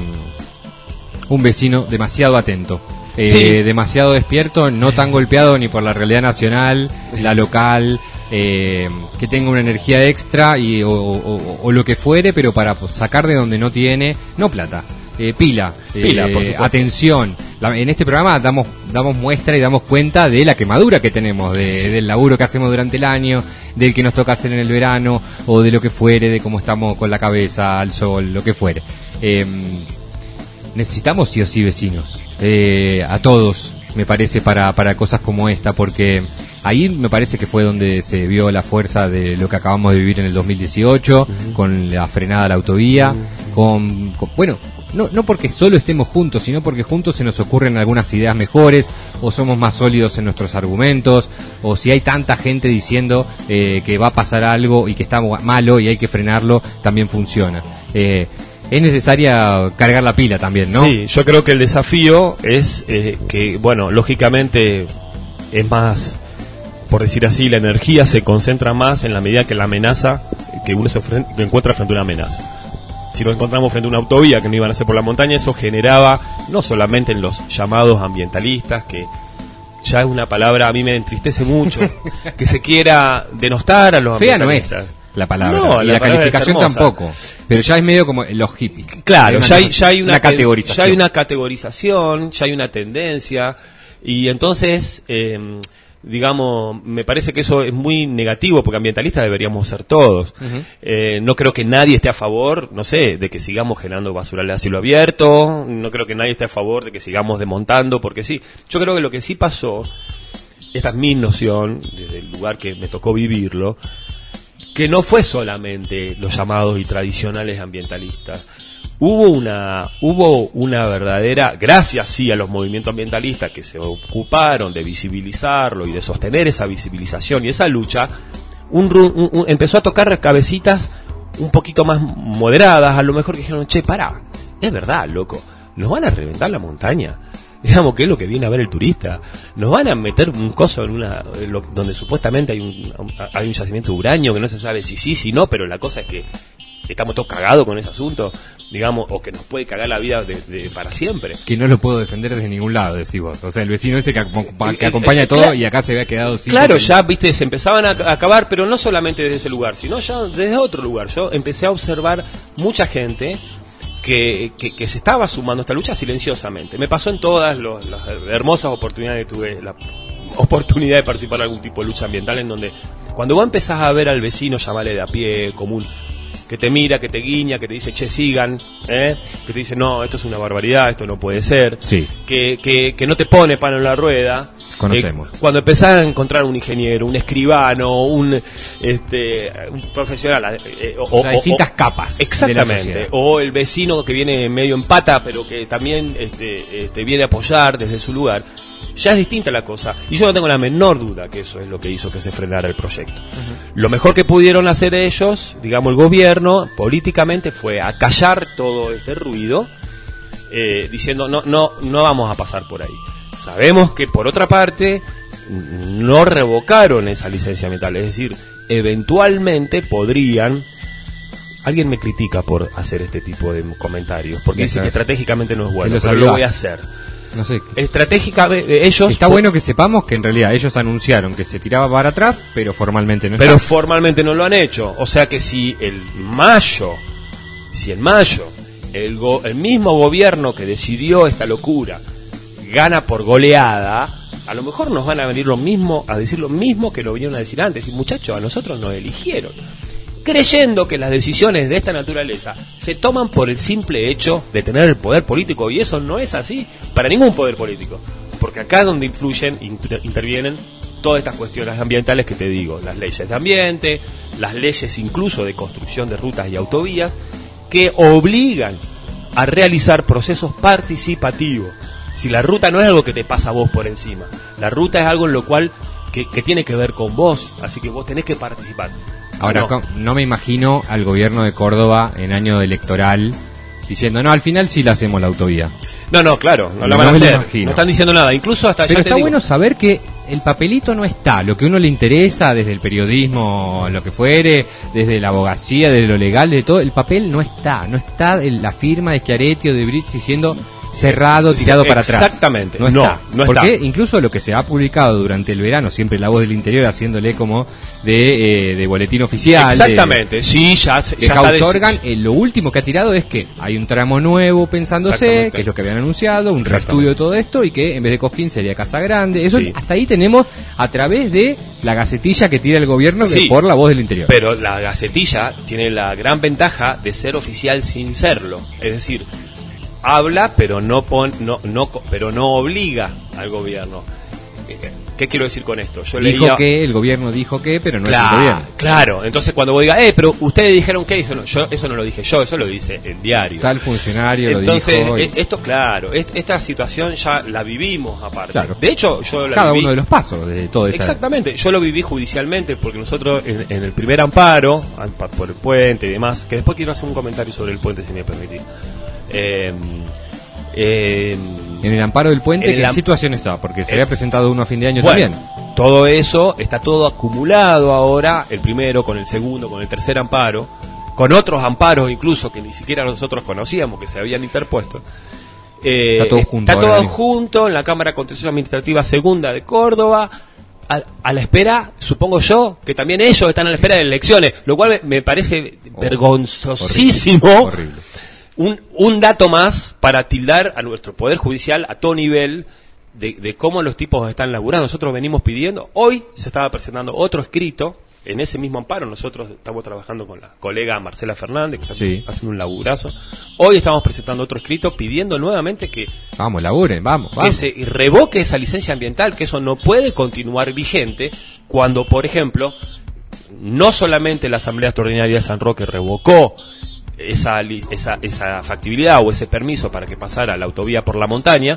un vecino demasiado atento. Eh, sí. Demasiado despierto, no tan golpeado ni por la realidad nacional, la local, eh, que tenga una energía extra y o, o, o lo que fuere, pero para sacar de donde no tiene, no plata, eh, pila, pila eh, por supuesto. Atención. La, en este programa damos damos muestra y damos cuenta de la quemadura que tenemos, de, sí. del laburo que hacemos durante el año, del que nos toca hacer en el verano o de lo que fuere, de cómo estamos con la cabeza al sol, lo que fuere. Eh, necesitamos sí o sí vecinos. Eh, a todos, me parece, para, para cosas como esta, porque ahí me parece que fue donde se vio la fuerza de lo que acabamos de vivir en el dos mil dieciocho, uh-huh. con la frenada a la autovía, uh-huh. con, con, bueno, no, no porque solo estemos juntos, sino porque juntos se nos ocurren algunas ideas mejores, o somos más sólidos en nuestros argumentos, o si hay tanta gente diciendo eh, que va a pasar algo y que está malo y hay que frenarlo, también funciona. Eh, es necesaria cargar la pila también, ¿no? Sí, yo creo que el desafío es eh, que, bueno, lógicamente es más, por decir así, la energía se concentra más en la medida que la amenaza, que uno se fren- que encuentra frente a una amenaza. Si nos encontramos frente a una autovía que no iban a hacer por la montaña, eso generaba, no solamente en los llamados ambientalistas, que ya es una palabra, a mí me entristece mucho, que se quiera denostar a los Fea no ambientalistas. es la palabra, No, y la la palabra calificación es hermosa. tampoco, pero ya es medio como los hippies. Claro, Hay ya hay, cosa- ya hay una, una categorización. ya hay una categorización, ya hay una tendencia, y entonces, eh, digamos, me parece que eso es muy negativo, porque ambientalistas deberíamos ser todos. Uh-huh. Eh, no creo que nadie esté a favor, no sé, de que sigamos generando basurales a cielo abierto, no creo que nadie esté a favor de que sigamos desmontando, porque sí. Yo creo que lo que sí pasó, esta es mi noción, desde el lugar que me tocó vivirlo, que no fue solamente los llamados y tradicionales ambientalistas. Hubo una, hubo una verdadera, gracias sí a los movimientos ambientalistas que se ocuparon de visibilizarlo y de sostener esa visibilización y esa lucha, un, un, un, empezó a tocar cabecitas un poquito más moderadas, a lo mejor que dijeron, che, pará, es verdad, loco, nos van a reventar la montaña. Digamos que es lo que viene a ver el turista. Nos van a meter un coso en una lo, donde supuestamente hay un hay un yacimiento de uranio que no se sabe si sí, si no, pero la cosa es que estamos todos cagados con ese asunto, digamos, o que nos puede cagar la vida de, de, para siempre. Que no lo puedo defender desde ningún lado, decís vos. O sea, el vecino ese que, acom- que acompaña Eh, eh, todo claro, y acá se había quedado sin... Claro, ya, viste, se empezaban a, a acabar, pero no solamente desde ese lugar, sino ya desde otro lugar. Yo empecé a observar mucha gente que, que, que se estaba sumando a esta lucha silenciosamente. Me pasó en todas los, las hermosas oportunidades que tuve, la oportunidad de participar en algún tipo de lucha ambiental, en donde cuando vos empezás a ver al vecino, llamarle de a pie, común, que te mira, que te guiña, que te dice, che, sigan, ¿eh? Que te dice, no, esto es una barbaridad, esto no puede ser, Sí. que, que, que no te pone palo en la rueda. Conocemos. Eh, cuando empezás a encontrar un ingeniero, un escribano, un este un profesional, eh, o, O sea, o- distintas o- capas de la exactamente, sociedad. o el vecino que viene medio en pata, pero que también este, este, viene a apoyar desde su lugar, ya es distinta la cosa. Y yo no tengo la menor duda que eso es lo que hizo que se frenara el proyecto. Uh-huh. Lo mejor que pudieron hacer ellos, digamos el gobierno, políticamente, fue acallar todo este ruido, eh, diciendo no, no, no vamos a pasar por ahí. Sabemos que por otra parte no revocaron esa licencia ambiental, es decir, eventualmente podrían. Alguien me critica por hacer este tipo de comentarios, porque dice que estratégicamente no es bueno, pero lo voy a hacer. No sé. Estratégicamente ellos... Está bueno que sepamos que en realidad ellos anunciaron que se tiraba para atrás, pero formalmente no Pero está. formalmente no lo han hecho. O sea que si el mayo, si en mayo el, go, el mismo gobierno que decidió esta locura gana por goleada, a lo mejor nos van a venir lo mismo, a decir lo mismo que lo vinieron a decir antes. Y muchachos, a nosotros nos eligieron, creyendo que las decisiones de esta naturaleza se toman por el simple hecho de tener el poder político, y eso no es así para ningún poder político, porque acá es donde influyen, inter- intervienen todas estas cuestiones ambientales que te digo, las leyes de ambiente, las leyes incluso de construcción de rutas y autovías, que obligan a realizar procesos participativos. Si la ruta no es algo que te pasa a vos por encima, la ruta es algo en lo cual que, que tiene que ver con vos, así que vos tenés que participar. Ahora, no. no me imagino al gobierno de Córdoba en año electoral diciendo, no, al final sí la hacemos la autovía. No, no, claro, no, No la van a me lo hacer, imagino. no están diciendo nada, incluso hasta Pero ya te está digo, bueno saber que el papelito no está, lo que a uno le interesa desde el periodismo, lo que fuere, desde la abogacía, desde lo legal, de todo, el papel no está, no está el- la firma de Schiaretti o de Brich diciendo cerrado, tirado Sí, para atrás. exactamente, No no, está. no Porque está. incluso lo que se ha publicado durante el verano, siempre La Voz del Interior haciéndole como de, eh, de boletín oficial. Exactamente, de, sí, ya, se- de ya House está Organ, deci- eh, lo último que ha tirado es que hay un tramo nuevo pensándose, Exactamente. que es lo que habían anunciado, un Exactamente. reestudio de todo esto, y que en vez de Cosquín sería Casa Grande. Eso Sí. hasta ahí tenemos a través de la gacetilla que tira el gobierno Sí. por La Voz del Interior. Pero la Gacetilla tiene la gran ventaja de ser oficial sin serlo, es decir, habla pero no pon, no no co- pero no obliga al gobierno. Eh, ¿Qué quiero decir con esto? Yo dijo leía... que, el gobierno dijo que, pero no claro, es el gobierno. Claro, entonces cuando vos digas, eh, pero ustedes dijeron que eso no, yo, eso no lo dije yo, eso lo dice el diario. Tal funcionario entonces, lo dijo. Entonces, esto, claro, est- esta situación ya la vivimos aparte. Claro. De hecho, yo la Cada viví... uno de los pasos de todo esto. Exactamente, yo lo viví judicialmente porque nosotros en, en el primer amparo, por el puente y demás, que después quiero hacer un comentario sobre el puente si me permitís. Eh, eh, en el amparo del puente, ¿qué am- situación está? Porque se eh, había presentado uno a fin de año bueno, también. Todo eso está todo acumulado ahora, el primero con el segundo, con el tercer amparo, con otros amparos incluso que ni siquiera nosotros conocíamos que se habían interpuesto. Eh, está todo junto. Está todo mismo. junto en la Cámara de Contencioso Administrativa Segunda de Córdoba, a, a la espera, supongo yo, que también ellos están a la espera de elecciones, lo cual me, me parece Oh, vergonzosísimo. Horrible. horrible. Un, un dato más para tildar a nuestro Poder Judicial a todo nivel de, de cómo los tipos están laburando. Nosotros venimos pidiendo, hoy se estaba presentando otro escrito en ese mismo amparo. Nosotros estamos trabajando con la colega Marcela Fernández, que está Sí. haciendo un laburazo. Hoy estamos presentando otro escrito pidiendo nuevamente que, Vamos, laburen, vamos, que vamos. se revoque esa licencia ambiental, que eso no puede continuar vigente cuando, por ejemplo, no solamente la Asamblea Extraordinaria de San Roque revocó esa, li- esa, esa factibilidad o ese permiso para que pasara la autovía por la montaña,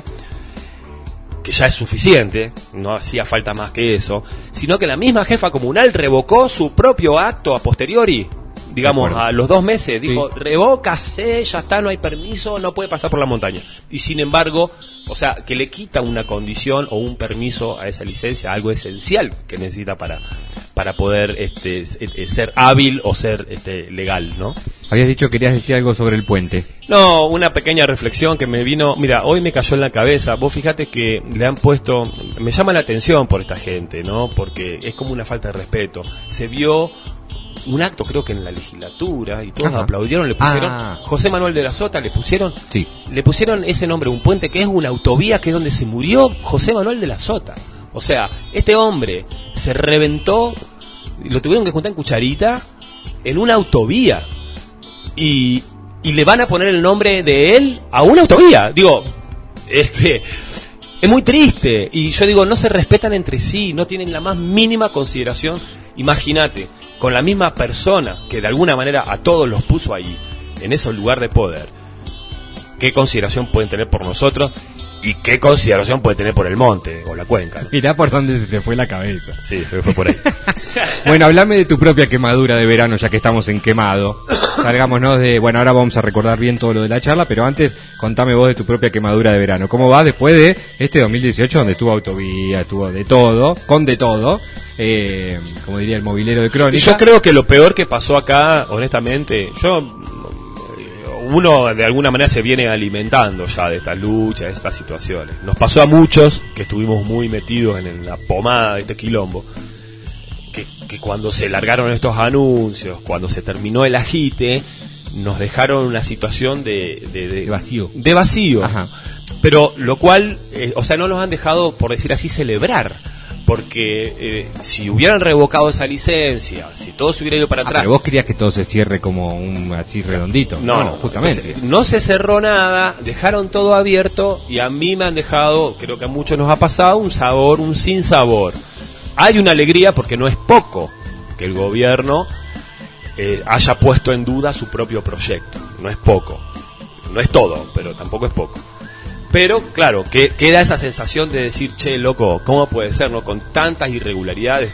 que ya es suficiente, no hacía falta más que eso, sino que la misma jefa comunal revocó su propio acto a posteriori, digamos, a los dos meses, dijo, Sí. revócase, ya está, no hay permiso, no puede pasar por la montaña. Y sin embargo, o sea, que le quita una condición o un permiso a esa licencia, algo esencial que necesita para para poder este ser hábil o ser este legal, ¿no? Habías dicho que querías decir algo sobre el puente. No, una pequeña reflexión que me vino, mira, hoy me cayó en la cabeza. Vos fíjate que le han puesto, me llama la atención por esta gente, ¿no? Porque es como una falta de respeto. Se vio un acto, creo que en la legislatura, y todos Ajá. aplaudieron, le pusieron Ah. José Manuel de la Sota, le pusieron Sí. le pusieron ese nombre, un puente que es una autovía, que es donde se murió José Manuel de la Sota. O sea, este hombre se reventó, lo tuvieron que juntar en cucharita, en una autovía. Y, y le van a poner el nombre de él a una autovía. Digo, este, es muy triste. Y yo digo, no se respetan entre sí, no tienen la más mínima consideración. Imagínate, con la misma persona que de alguna manera a todos los puso ahí, en ese lugar de poder, ¿qué consideración pueden tener por nosotros? ¿Y qué consideración puede tener por el monte o la cuenca? Mirá por dónde se te fue la cabeza. Sí, se fue por ahí. Bueno, hablame de tu propia quemadura de verano, ya que estamos en quemado. Salgámonos de... Bueno, ahora vamos a recordar bien todo lo de la charla, pero antes contame vos de tu propia quemadura de verano. ¿Cómo va después de este dos mil dieciocho, donde estuvo autovía, estuvo de todo, con de todo, eh, como diría el movilero de Crónica? Yo creo que lo peor que pasó acá, honestamente, yo... uno de alguna manera se viene alimentando ya de estas luchas, de estas situaciones. Nos pasó a muchos que estuvimos muy metidos en la pomada de este quilombo, que, que cuando se largaron estos anuncios, cuando se terminó el agite, nos dejaron una situación de, de, de, De vacío. De vacío. Ajá. Pero lo cual, eh, o sea, no nos han dejado, por decir así, celebrar. Porque eh, si hubieran revocado esa licencia, si todo se hubiera ido para Ah, atrás... pero vos querías que todo se cierre como un así redondito. No, Bueno, justamente. Entonces, no se cerró nada, dejaron todo abierto y a mí me han dejado, creo que a muchos nos ha pasado, un sabor, un sinsabor. Hay una alegría porque no es poco que el gobierno eh, haya puesto en duda su propio proyecto. No es poco. No es todo, pero tampoco es poco. Pero, claro, que queda esa sensación de decir, che, loco, ¿cómo puede ser, no? Con tantas irregularidades.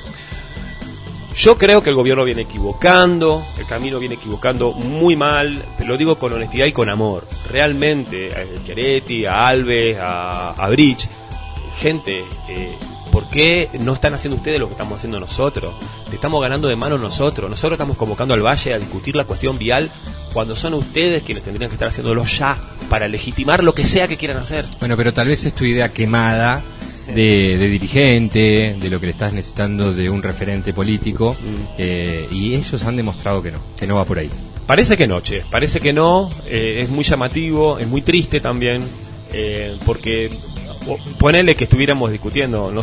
Yo creo que el gobierno viene equivocando, el camino viene equivocando muy mal, lo digo con honestidad y con amor. Realmente, a Chiaretti, a Alves, a, a Brich, gente, eh, ¿por qué no están haciendo ustedes lo que estamos haciendo nosotros? Le estamos ganando de mano nosotros. Nosotros estamos convocando al Valle a discutir la cuestión vial cuando son ustedes quienes tendrían que estar haciéndolo ya para legitimar lo que sea que quieran hacer. Bueno, pero tal vez es tu idea quemada de, de dirigente, de lo que le estás necesitando de un referente político, Mm. eh, y ellos han demostrado que no, que no va por ahí. Parece que no, che, parece que no, eh, es muy llamativo, es muy triste también, eh, porque o- ponele que estuviéramos discutiendo, no sé,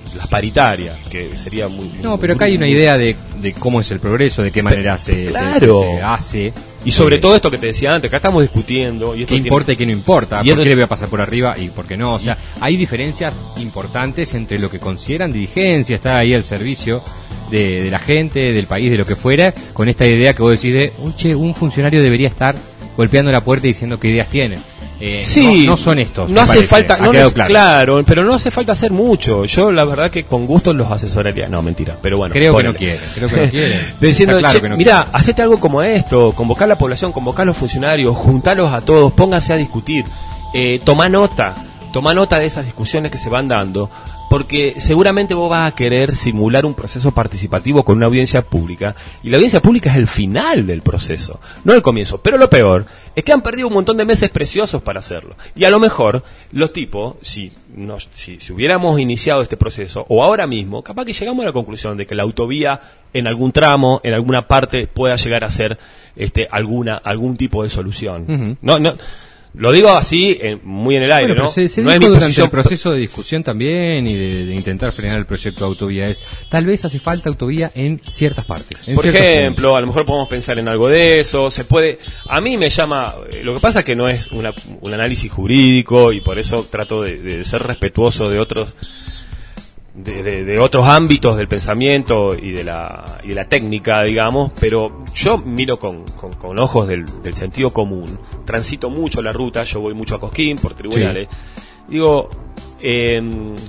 las paritarias, que sería muy... No, pero acá hay una idea de, de cómo es el progreso, de qué manera se, claro. se, se hace. Y sobre eh, todo esto que te decía antes, acá estamos discutiendo... Y esto qué importa tiene... y qué no importa, y por qué esto... le voy a pasar por arriba y por qué no. O sea, hay diferencias importantes entre lo que consideran dirigencia, está ahí al servicio de, de la gente, del país, de lo que fuera, con esta idea que vos decís de, un, che, un funcionario debería estar golpeando la puerta y diciendo qué ideas tiene. Eh, sí, no, no son estos. No hace parece, falta, no claro. claro, pero no hace falta hacer mucho. Yo la verdad que con gusto los asesoraría. No, mentira, pero bueno. Creo ponele. que no quieren, creo que no quieren. Diciendo, claro che, que no mira, hacete algo como esto, convocar a la población, convocar a los funcionarios, juntarlos a todos, pónganse a discutir, eh, toma nota, toma nota de esas discusiones que se van dando. Porque seguramente vos vas a querer simular un proceso participativo con una audiencia pública, y la audiencia pública es el final del proceso, no el comienzo. Pero lo peor es que han perdido un montón de meses preciosos para hacerlo. Y a lo mejor los tipos, si, no, si, si hubiéramos iniciado este proceso, o ahora mismo, capaz que llegamos a la conclusión de que la autovía en algún tramo, en alguna parte, pueda llegar a ser este, alguna, algún tipo de solución. Uh-huh. No, no. Lo digo así, en, muy en el aire, bueno, ¿no? Se, se no dijo es mi durante posición... el proceso de discusión también y de, de intentar frenar el proyecto de autovía es, tal vez hace falta autovía en ciertas partes. En Por ejemplo, puntos. A lo mejor podemos pensar en algo de eso, se puede... A mí me llama... Lo que pasa es que no es una, un análisis jurídico y por eso trato de, de ser respetuoso de otros... De, de, de otros ámbitos del pensamiento y de la y de la técnica, digamos, pero yo miro con, con, con ojos del, del sentido común, transito mucho la ruta, yo voy mucho a Cosquín por tribunales, sí. Digo, eh,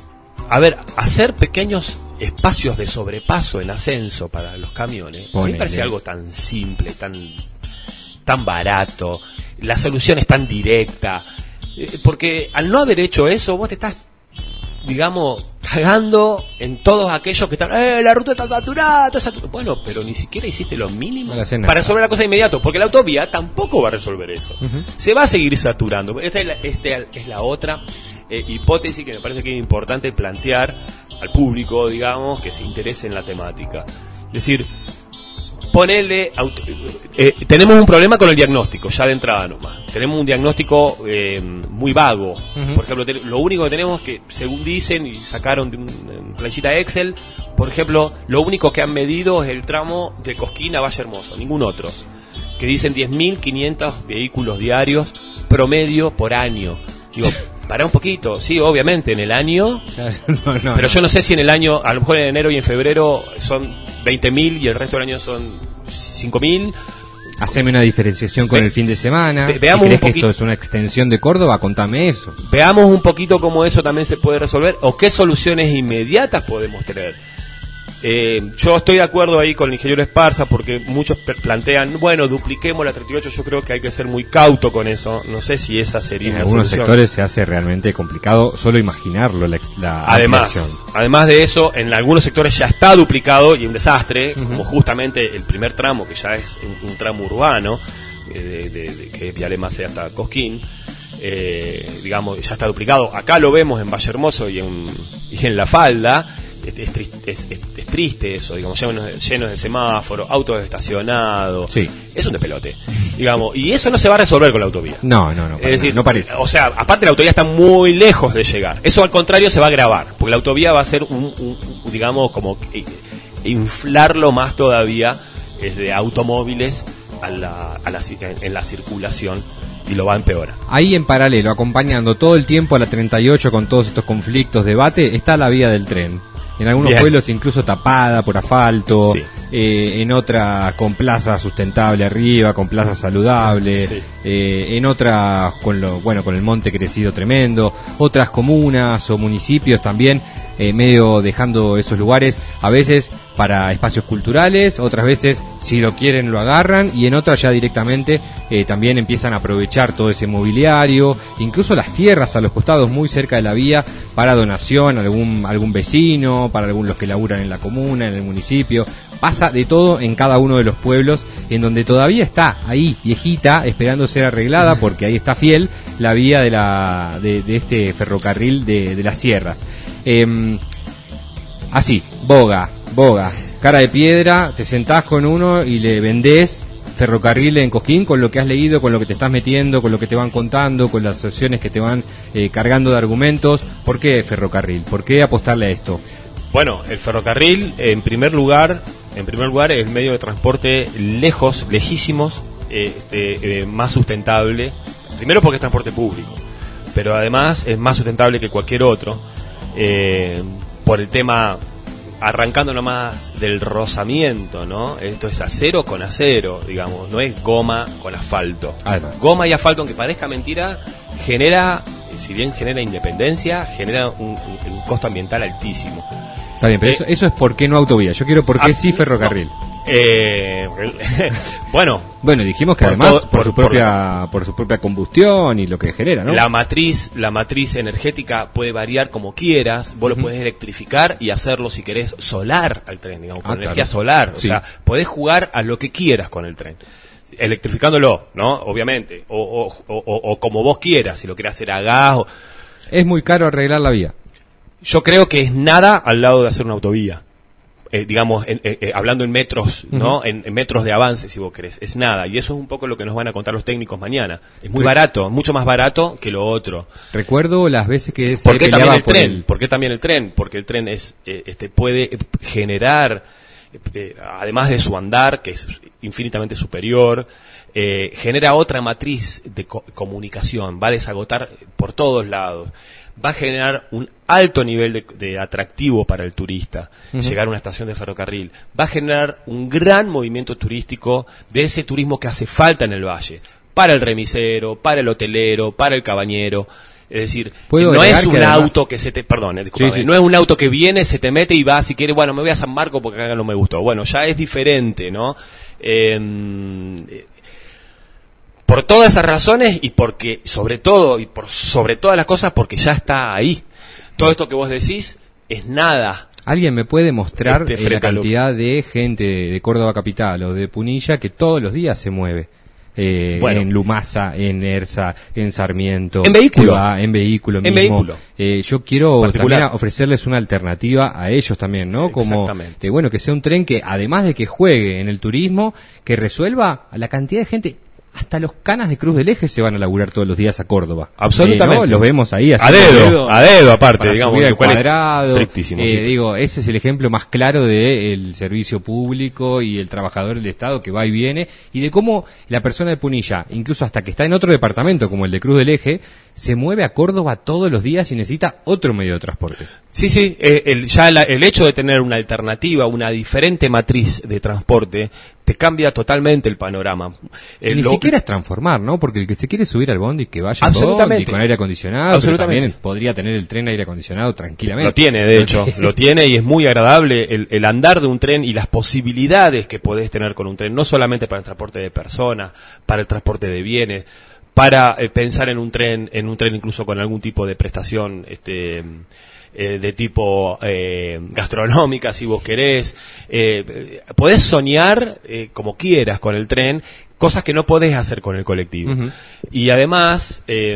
a ver, hacer pequeños espacios de sobrepaso en ascenso para los camiones, Ponele. A mí me parece algo tan simple, tan, tan barato, la solución es tan directa, eh, porque al no haber hecho eso, vos te estás digamos, cagando en todos aquellos que están, eh, la ruta está saturada, está saturada. Bueno, pero ni siquiera hiciste lo mínimo no para resolver la cosa de inmediato, porque la autovía tampoco va a resolver eso. Uh-huh. Se va a seguir saturando. Esta es la, esta es la otra eh, hipótesis que me parece que es importante plantear al público, digamos, que se interese en la temática. Es decir, ponerle auto, eh, tenemos un problema con el diagnóstico ya de entrada nomás, tenemos un diagnóstico eh, muy vago. Uh-huh. Por ejemplo, te, lo único que tenemos que, según dicen y sacaron de una planchita Excel, por ejemplo, lo único que han medido es el tramo de Cosquín a Valle Hermoso, ningún otro, que dicen diez mil quinientos vehículos diarios promedio por año. Digo, para un poquito, sí, obviamente, en el año, no, no, pero no. Yo no sé si en el año, a lo mejor en enero y en febrero son veinte mil y el resto del año son cinco mil. Haceme una diferenciación con Ve, el fin de semana. Ve, veamos si crees un poqui- que esto es una extensión de Córdoba, contame eso. Veamos un poquito cómo eso también se puede resolver o qué soluciones inmediatas podemos tener. Eh, yo estoy de acuerdo ahí con el ingeniero Esparza porque muchos plantean, bueno, dupliquemos la treinta y ocho, yo creo que hay que ser muy cauto con eso, no sé si esa sería en una algunos solución. Sectores se hace realmente complicado solo imaginarlo, la, la además, ampliación. Además de eso, en algunos sectores ya está duplicado y un desastre, uh-huh. Como justamente el primer tramo, que ya es un, un tramo urbano, eh, de, de, de, que es Vialema-C hasta Cosquín, eh, digamos, ya está duplicado. Acá lo vemos en Valle Hermoso y en, y en La Falda. Es, es, triste, es, es, es triste eso, digamos, llenos, llenos de semáforos, autos estacionados, sí. Es un despelote, digamos, y eso no se va a resolver con la autovía. No, no, no, es decir, no parece. O sea, aparte la autovía está muy lejos de llegar. Eso al contrario se va a agravar, porque la autovía va a ser un, un, un digamos, como eh, inflarlo más todavía desde automóviles a la, a la, en la circulación. Y lo va a empeorar. Ahí en paralelo, acompañando todo el tiempo a la treinta y ocho con todos estos conflictos, debate, está la vía del tren. En algunos Bien. pueblos incluso tapada por asfalto, sí. eh, en otra con plaza sustentable arriba, con plaza saludable, sí. eh, en otras con lo bueno con el monte crecido tremendo, otras comunas o municipios también eh, medio dejando esos lugares a veces para espacios culturales, otras veces si lo quieren lo agarran y en otras ya directamente eh, también empiezan a aprovechar todo ese mobiliario, incluso las tierras a los costados muy cerca de la vía para donación a algún algún vecino, para algunos que laburan en la comuna, en el municipio. Pasa de todo en cada uno de los pueblos en donde todavía está ahí viejita esperando ser arreglada porque ahí está fiel la vía de la de, de este ferrocarril de, de las sierras. Eh, así, boga, boga, cara de piedra, te sentás con uno y le vendés ferrocarril en Cosquín con lo que has leído, con lo que te estás metiendo, con lo que te van contando, con las asociaciones que te van eh, cargando de argumentos. ¿Por qué ferrocarril? ¿Por qué apostarle a esto? Bueno, el ferrocarril, en primer lugar, en primer lugar es el medio de transporte lejos, lejísimos, eh, este, eh, más sustentable. Primero porque es transporte público, pero además es más sustentable que cualquier otro, eh, por el tema, arrancando nomás del rozamiento, ¿no? Esto es acero con acero, digamos, no es goma con asfalto. Además. Goma y asfalto, aunque parezca mentira, genera, si bien genera independencia, genera un, un, un costo ambiental altísimo. Está bien, pero Eh, eso, eso es por qué no autovía. Yo quiero por qué ah, sí ferrocarril. no. Eh, bueno, Bueno, dijimos que por además todo- por, por- su propia por su propia combustión y lo que genera, ¿no? la matriz, la matriz energética puede variar como quieras. Vos Ujú. lo podés electrificar y hacerlo, si querés, solar al tren, digamos, con Ah, energía claro. solar. O Sí. sea, podés jugar a lo que quieras con el tren, electrificándolo, ¿no? Obviamente, o, o, o, o- o como vos quieras, si lo querés hacer a gas. o- Es muy caro arreglar la vía. Yo creo que es nada al lado de hacer una autovía. Eh, digamos, en- eh, eh, hablando en metros, ¿no? Ujú. En, en metros de avance, si vos querés. Es nada. Y eso es un poco lo que nos van a contar los técnicos mañana. Es muy Re- barato, mucho más barato que lo otro. Recuerdo las veces que se ¿Por qué también peleaba el por tren? el- ¿Por qué también el tren? Porque el tren es, eh, este, puede generar, eh, además de su andar, que es infinitamente superior, eh, genera otra matriz de co- comunicación, va a desagotar por todos lados, va a generar un alto nivel de, de atractivo para el turista, Ujú. llegar a una estación de ferrocarril, va a generar un gran movimiento turístico, de ese turismo que hace falta en el valle, para el remisero, para el hotelero, para el cabañero. Es decir, Puedo no agregar es un que además- auto que se te, perdón, eh, discúlpame, Sí, sí. no es un auto que viene, se te mete y va, si quiere, bueno, me voy a San Marcos porque acá no me gustó. Bueno, ya es diferente, ¿no? Eh, por todas esas razones y porque, sobre todo, y por sobre todas las cosas, porque ya está ahí. Todo esto que vos decís es nada. ¿Alguien me puede mostrar Este, eh, la frente a lo- cantidad de gente de Córdoba Capital o de Punilla que todos los días se mueve? Eh, Bueno. en Lumasa, en Erza, en Sarmiento, En vehículo. que va en vehículo En mismo. vehículo. Eh, yo quiero Particular. también ofrecerles una alternativa a ellos también, ¿no? Como, Exactamente. eh, bueno, que sea un tren que además de que juegue en el turismo, que resuelva a la cantidad de gente. Hasta los canas de Cruz del Eje se van a laburar todos los días a Córdoba. Absolutamente. Eh, ¿no? Los vemos ahí A haciendo dedo, a dedo aparte, para digamos. subir lo al cual es cuadrado. estrictísimo, Eh, sí. Digo, ese es el ejemplo más claro del servicio público y el trabajador del Estado que va y viene, y de cómo la persona de Punilla, incluso hasta que está en otro departamento como el de Cruz del Eje, se mueve a Córdoba todos los días y necesita otro medio de transporte. Sí, sí, eh, el, ya la- el hecho de tener una alternativa, una diferente matriz de transporte, te cambia totalmente el panorama. Eh, Ni lo- siquiera es transformar, ¿no? Porque el que se quiere subir al bondi, que vaya en Absolutamente. bondi con aire acondicionado, Absolutamente. pero también podría tener el tren aire acondicionado tranquilamente. Lo tiene, de hecho, lo tiene y es muy agradable el, el andar de un tren y las posibilidades que podés tener con un tren, no solamente para el transporte de personas, para el transporte de bienes, para eh, pensar en un tren, en un tren incluso con algún tipo de prestación, este, eh, de tipo eh, gastronómica, si vos querés. Eh, podés soñar eh, como quieras con el tren, cosas que no podés hacer con el colectivo. Ujú. Y además, eh,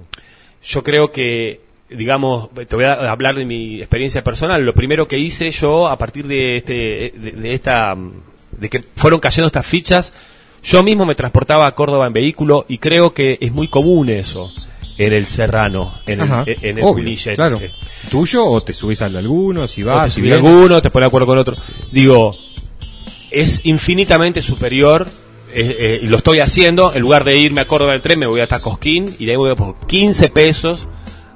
yo creo que, digamos, te voy a hablar de mi experiencia personal. Lo primero que hice yo a partir de este, de, de esta, de que fueron cayendo estas fichas, yo mismo me transportaba a Córdoba en vehículo y creo que es muy común eso en el Serrano, en Ajá, el, en el obvio, Willy claro. Jets. ¿Tuyo o te subís al de alguno, si O vas, te si subís a vienes? alguno, te pones de acuerdo con otro. Digo, es infinitamente superior. Eh, eh, y lo estoy haciendo, en lugar de irme a Córdoba del tren, me voy hasta Cosquín y de ahí voy por quince pesos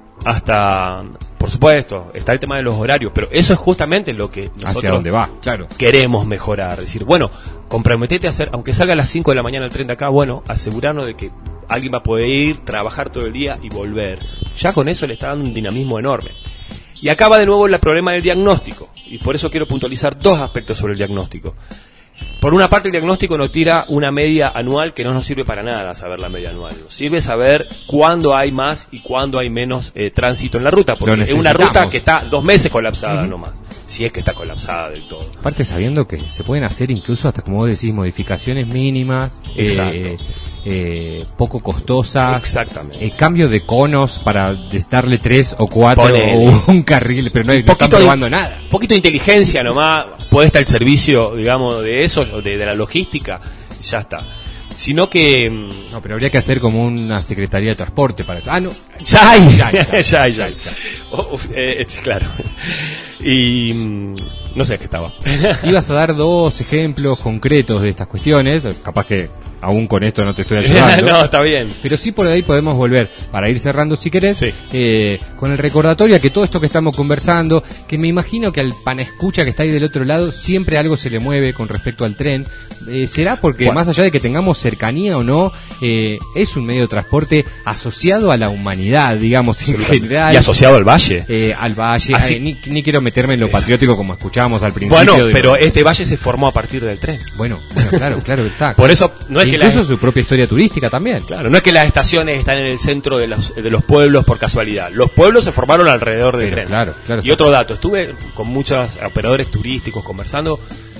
hasta, por supuesto, está el tema de los horarios, pero eso es justamente lo que Hacia nosotros dónde va, claro. queremos mejorar. Es decir, bueno, comprometete a hacer, aunque salga a las cinco de la mañana el tren de acá, bueno, asegurarnos de que alguien va a poder ir, trabajar todo el día y volver. Ya con eso le está dando un dinamismo enorme. Y acá va de nuevo el problema del diagnóstico, y por eso quiero puntualizar dos aspectos sobre el diagnóstico. Por una parte, el diagnóstico nos tira una media anual que no nos sirve para nada saber la media anual. Nos sirve saber cuándo hay más y cuándo hay menos eh, tránsito en la ruta, porque Lo es una ruta necesitamos. que está dos meses colapsada Ujú. nomás, si es que está colapsada del todo. Aparte sabiendo que se pueden hacer incluso hasta, como vos decís, modificaciones mínimas, Exacto. eh, eh, poco costosas, Exactamente. eh, cambio de conos para des- darle tres o cuatro Ponele. o un carril, pero no, hay- no están de- probando nada. Un poquito de inteligencia nomás, puede estar el servicio, digamos, de eso, de, de la logística, y ya está. Sino que mm, No, pero habría que hacer como una secretaría de transporte para eso. Ah, no. ya hay, Ya hay, ya hay, ya hay, ya ya hay. hay. Oh, eh, claro. Y mm, no sé qué estaba. Ibas a dar dos ejemplos concretos de estas cuestiones, capaz que aún con esto no te estoy ayudando. No, está bien. Pero sí por ahí podemos volver, para ir cerrando si querés, sí. eh, con el recordatorio a que todo esto que estamos conversando, que me imagino que al panescucha que está ahí del otro lado, siempre algo se le mueve con respecto al tren. Eh, ¿Será porque bueno, más allá de que tengamos cercanía o no, eh, es un medio de transporte asociado a la humanidad, digamos, en general? Y asociado al valle. Eh, al valle. Ay, ni, ni quiero meterme en lo patriótico como escuchábamos al principio. Bueno, de... pero este valle se formó a partir del tren. Bueno, bueno claro, claro que está. Por eso no es que incluso la... su propia historia turística también. Claro, no es que las estaciones están en el centro de los, de los pueblos por casualidad. Los pueblos se formaron alrededor del Pero, tren. Claro, claro. Y otro dato, estuve con muchos operadores turísticos conversando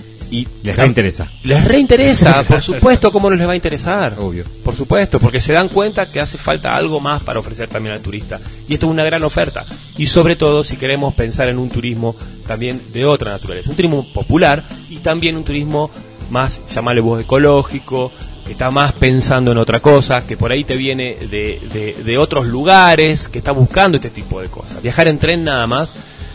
y les reinteresa. Les reinteresa, por supuesto, ¿cómo no les va a interesar? Obvio. Por supuesto, porque se dan cuenta que hace falta algo más para ofrecer también al turista. Y esto es una gran oferta. Y sobre todo si queremos pensar en un turismo también de otra naturaleza. Un turismo popular y también un turismo más, llamarle vos, ecológico, que está más pensando en otra cosa, que por ahí te viene de, de, de otros lugares, que está buscando este tipo de cosas. Viajar en tren nada más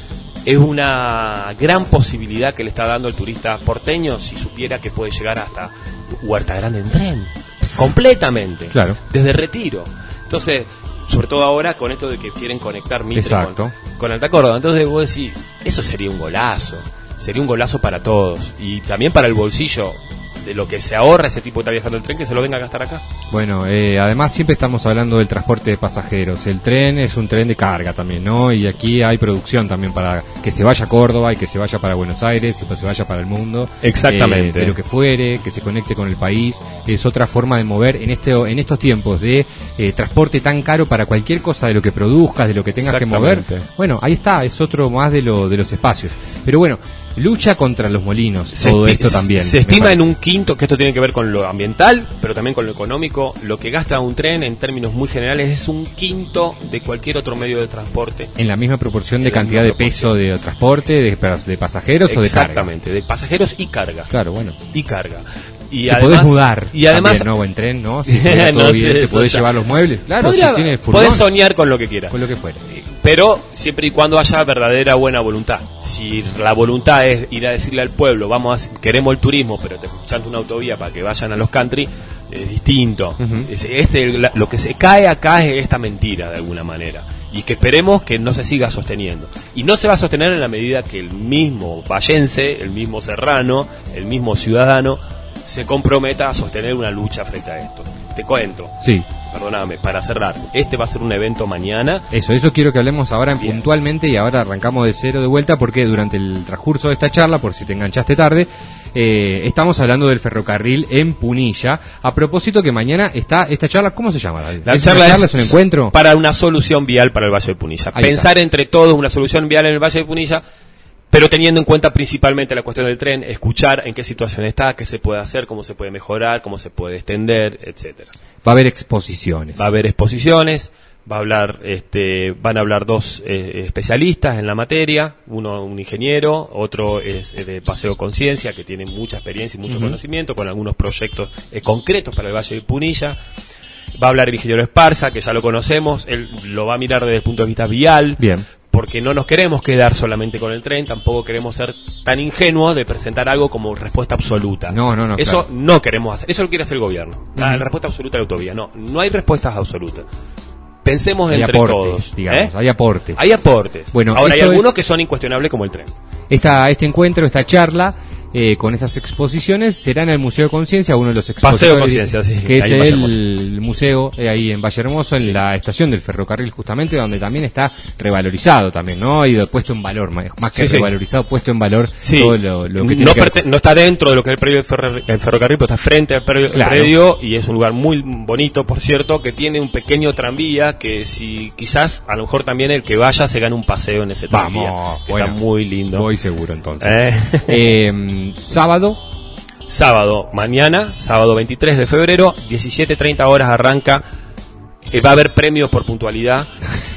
es una gran posibilidad que le está dando el turista porteño si supiera que puede llegar hasta Huerta Grande en tren, completamente, claro, desde Retiro. Entonces, sobre todo ahora con esto de que quieren conectar Mitre con, con Alta Córdoba, entonces vos decís, eso sería un golazo. Sería un golazo para todos y también para el bolsillo de lo que se ahorra ese tipo que está viajando el tren, que se lo venga a gastar acá. Bueno, eh, además siempre estamos hablando del transporte de pasajeros. El tren es un tren de carga también, ¿no? Y aquí hay producción también para que se vaya a Córdoba y que se vaya para Buenos Aires, y que se vaya para el mundo. Exactamente. Eh, de lo que fuere, que se conecte con el país. Es otra forma de mover en este en estos tiempos de eh, transporte tan caro para cualquier cosa de lo que produzcas, de lo que tengas que mover. Bueno, ahí está, es otro más de lo de los espacios. Pero bueno, lucha contra los molinos, se todo esto también. Se estima en un quinto, que esto tiene que ver con lo ambiental, pero también con lo económico. Lo que gasta un tren, en términos muy generales, es un quinto de cualquier otro medio de transporte. En la misma proporción de cantidad de peso de transporte, de, de pasajeros o de carga. Exactamente, de pasajeros y carga. Claro, bueno. Y carga. Y te además, podés mudar y además también, ¿no? En tren, ¿no? Si todo no bien, sé, te podés ya. llevar los muebles. Claro, Podría, si tienes furgón, podés soñar con lo que quieras. Con lo que fuera. Pero siempre y cuando haya verdadera buena voluntad. Si la voluntad es ir a decirle al pueblo, vamos a, queremos el turismo, pero te escuchando una autovía para que vayan a los country, es distinto. Uh-huh. es, este, la, lo que se cae acá es esta mentira de alguna manera. Y que esperemos que no se siga sosteniendo. Y no se va a sostener en la medida que el mismo vallense, el mismo serrano, el mismo ciudadano se comprometa a sostener una lucha frente a esto. Te cuento. Sí. Perdóname, para cerrar, este va a ser un evento mañana. Eso, eso quiero que hablemos ahora Bien. puntualmente y ahora arrancamos de cero de vuelta porque durante el transcurso de esta charla, por si te enganchaste tarde, eh, estamos hablando del ferrocarril en Punilla. A propósito que mañana está esta charla, ¿cómo se llama? La ¿Es charla, una charla es, es un encuentro? Para una solución vial para el Valle de Punilla. Ahí Pensar está. entre todos una solución vial en el Valle de Punilla, pero teniendo en cuenta principalmente la cuestión del tren, escuchar en qué situación está, qué se puede hacer, cómo se puede mejorar, cómo se puede extender, etcétera. Va a haber exposiciones. Va a haber exposiciones, va a hablar, este, van a hablar dos eh, especialistas en la materia, uno un ingeniero, otro es eh, de Paseo Conciencia, que tiene mucha experiencia y mucho uh-huh. conocimiento, con algunos proyectos eh, concretos para el Valle de Punilla. Va a hablar el ingeniero Esparza, que ya lo conocemos, él lo va a mirar desde el punto de vista vial. Bien. Porque no nos queremos quedar solamente con el tren, tampoco queremos ser tan ingenuos de presentar algo como respuesta absoluta. No, no, no. Eso claro. no queremos hacer, eso lo quiere hacer el gobierno. Uh-huh. La respuesta absoluta de la autovía, no, no hay respuestas absolutas. Pensemos hay entre aportes, todos. Digamos, ¿eh? Hay aportes. Hay aportes. Bueno, ahora hay algunos es... que son incuestionables como el tren. Esta, este encuentro, esta charla, eh, con estas exposiciones, será en el Museo de Conciencia, uno de los expositores. Paseo Conciencia, sí. Que es ahí el museo eh, ahí en Valle Hermoso, en sí. la estación del ferrocarril justamente, donde también está revalorizado también, ¿no? Y puesto en valor, más, más que sí, revalorizado, sí. puesto en valor sí. todo lo, lo que tiene no, que ver con... no está dentro de lo que es el predio del ferro... ferrocarril, pero está frente al predio, claro. predio y es un lugar muy bonito, por cierto, que tiene un pequeño tranvía que si quizás, a lo mejor también el que vaya se gane un paseo en ese tranvía. Vamos, que bueno, está muy lindo. Voy seguro entonces. ¿Eh? eh, sábado. Sábado, mañana, sábado veintitrés de febrero, diecisiete treinta horas arranca. Eh, va a haber premios por puntualidad.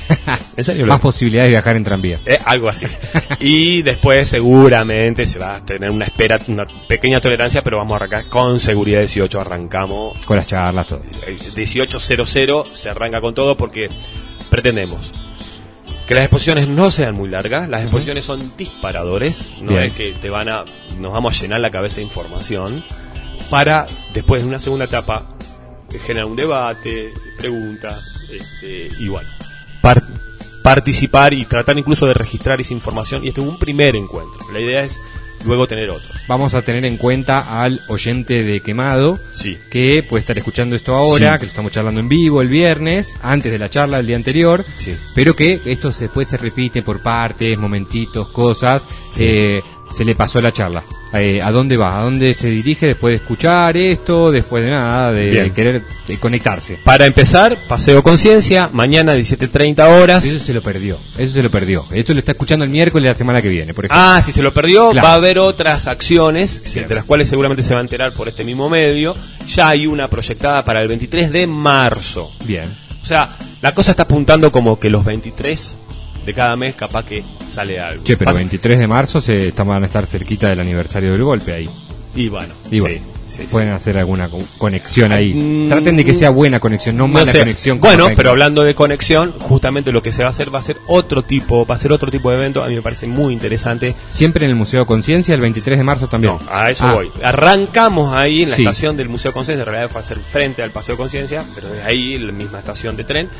¿En serio? Más posibilidades de viajar en tranvía. Eh, algo así. Y después seguramente se va a tener una espera, una pequeña tolerancia, pero vamos a arrancar con seguridad dieciocho. Arrancamos. Con las charlas, todo. dieciocho cero cero se arranca con todo porque pretendemos que las exposiciones no sean muy largas. Las exposiciones uh-huh. son disparadores, no Bien. es que te van a, nos vamos a llenar la cabeza de información, para después de una segunda etapa generar un debate, preguntas, este, y bueno, par- participar y tratar incluso de registrar esa información. Y este es un primer encuentro. La idea es luego tener otros. Vamos a tener en cuenta al oyente de Quemado, sí. que puede estar escuchando esto ahora, sí. que lo estamos charlando en vivo el viernes, antes de la charla del día anterior, sí. pero que esto se, después se repite por partes, momentitos, cosas. Sí. Eh, se le pasó la charla. Eh, ¿A dónde va? ¿A dónde se dirige después de escuchar esto? Después de nada, de, de querer de conectarse. Para empezar, Paseo Conciencia, mañana diecisiete treinta horas. Eso se lo perdió, eso se lo perdió. Esto lo está escuchando el miércoles de la semana que viene, por ejemplo. Ah, si se lo perdió, claro. Va a haber otras acciones, sí, de las cuales seguramente se va a enterar por este mismo medio. Ya hay una proyectada para el veintitrés de marzo. Bien. O sea, la cosa está apuntando como que los veintitrés de cada mes capaz que sale algo. Che, pero Pasa... veintitrés de marzo se están, van a estar cerquita del aniversario del golpe ahí. Y bueno, y bueno sí, sí, pueden sí. hacer alguna conexión ahí. Mm, Traten de que sea buena conexión, no, no mala sé. conexión. Bueno, pero hablando de conexión, justamente lo que se va a hacer va a ser otro tipo, va a ser otro tipo de evento. A mí me parece muy interesante. Siempre en el Museo Conciencia, el veintitrés de marzo también. No, a eso ah. voy. Arrancamos ahí en la sí. estación del Museo Conciencia. En realidad va a ser frente al Paseo Conciencia, pero es ahí en la misma estación de tren.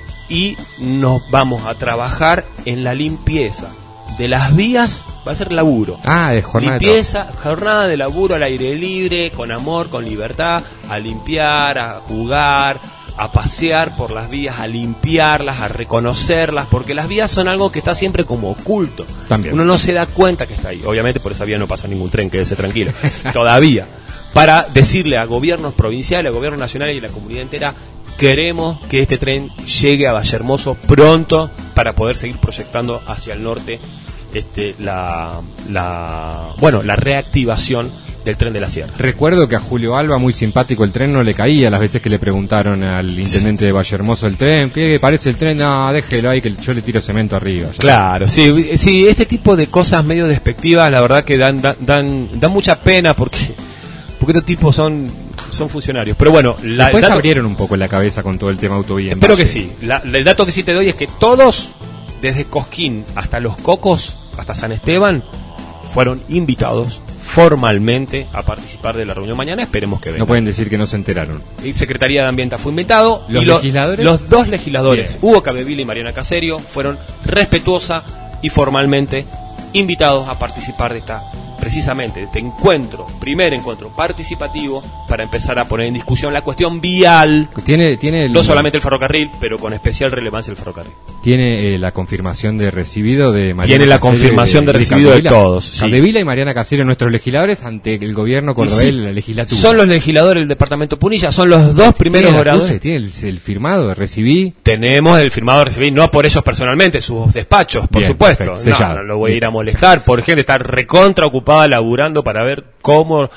Y nos vamos a trabajar en la limpieza de las vías. Va a ser laburo. Ah, de jornada limpieza, de jornada de laburo al aire libre, con amor, con libertad, a limpiar, a jugar, a pasear por las vías, a limpiarlas, a reconocerlas, porque las vías son algo que está siempre como oculto. También. Uno no se da cuenta que está ahí. Obviamente por esa vía no pasa ningún tren, quédese tranquilo. Todavía. Para decirle a gobiernos provinciales, a gobiernos nacionales y a la comunidad entera: queremos que este tren llegue a Vallehermoso pronto para poder seguir proyectando hacia el norte este, la, la, bueno, la reactivación del tren de la Sierra. Recuerdo que a Julio Alba, muy simpático, el tren no le caía las veces que le preguntaron al intendente sí. de Vallehermoso el tren, ¿qué parece el tren? No, déjelo ahí que yo le tiro cemento arriba. Claro, sí, sí, este tipo de cosas medio despectivas, la verdad que dan, dan, dan, dan mucha pena porque, porque estos tipos son... son funcionarios, pero bueno, la, después dato, abrieron un poco la cabeza con todo el tema autovía. Espero Valle. que sí. La, el dato que sí te doy es que todos, desde Cosquín hasta Los Cocos, hasta San Esteban, fueron invitados formalmente a participar de la reunión mañana. Esperemos que vengan. No pueden decir que no se enteraron. La Secretaría de Ambiente fue invitado. ¿Los y lo, legisladores? Los dos legisladores, Bien. Hugo Cabevila y Mariana Caserio, fueron respetuosa y formalmente invitados a participar de esta, precisamente, de este encuentro, primer encuentro participativo, para empezar a poner en discusión la cuestión vial. Tiene, tiene el, no solamente el ferrocarril, pero con especial relevancia el ferrocarril. Tiene eh, la confirmación de recibido de Mariana Tiene la Caserio confirmación de, de, de recibido de todos. Sí. Cabevila y Mariana Caserio, nuestros legisladores ante el gobierno cordobés, sí, la legislatura. Son los legisladores del departamento Punilla, son los dos primeros oradores. ¿Tiene el, el firmado de recibí? Tenemos el firmado de recibí, no por ellos personalmente, sus despachos, por Bien, supuesto. Perfecto, no, no lo voy a ir a molestar, por gente está recontra ocupada laburando para ver cómo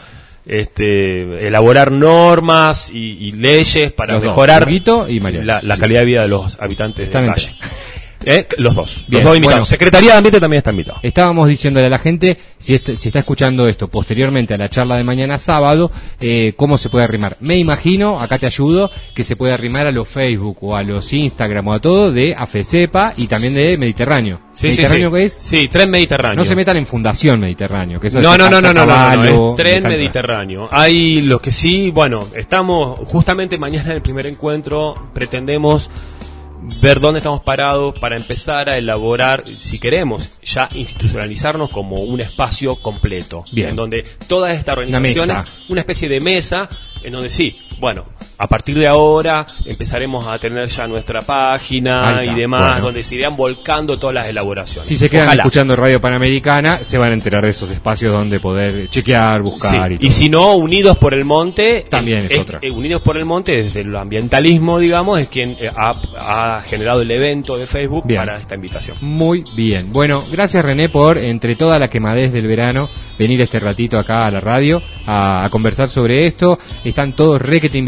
este, elaborar normas y, y leyes para los mejorar dos, y la, la calidad de vida de los habitantes Están del Valle. Eh, los dos, Bien, los dos invitados. Bueno, Secretaría de Ambiente también está invitado. Estábamos diciéndole a la gente, si, est- si está escuchando esto posteriormente a la charla de mañana sábado, eh, cómo se puede arrimar. Me imagino, acá te ayudo, que se puede arrimar a los Facebook o a los Instagram o a todo de AFECEPA y también de Mediterráneo. Sí, ¿Mediterráneo sí, qué sí. es? Sí, Tren Mediterráneo. No se metan en Fundación Mediterráneo. Que eso no, es no, no, no, no, no, no, no, es Tren Mediterráneo. Hay los que sí, bueno, estamos justamente mañana en el primer encuentro, pretendemos ver dónde estamos parados para empezar a elaborar, si queremos, ya institucionalizarnos como un espacio completo. Bien. En donde todas estas organizaciones, una, una especie de mesa, en donde sí, bueno, a partir de ahora empezaremos a tener ya nuestra página y demás, bueno, donde se irán volcando todas las elaboraciones. Si se quedan Ojalá. escuchando Radio Panamericana, se van a enterar de esos espacios donde poder chequear, buscar sí. y todo. Y si no, Unidos por el Monte, también es, es otra. Eh, Unidos por el Monte, desde el ambientalismo, digamos, es quien eh, ha, ha generado el evento de Facebook bien. Para esta invitación. Muy bien. Bueno, gracias René por, entre toda la quemadez del verano, venir este ratito acá a la radio a, a conversar sobre esto. Están todos requete invitados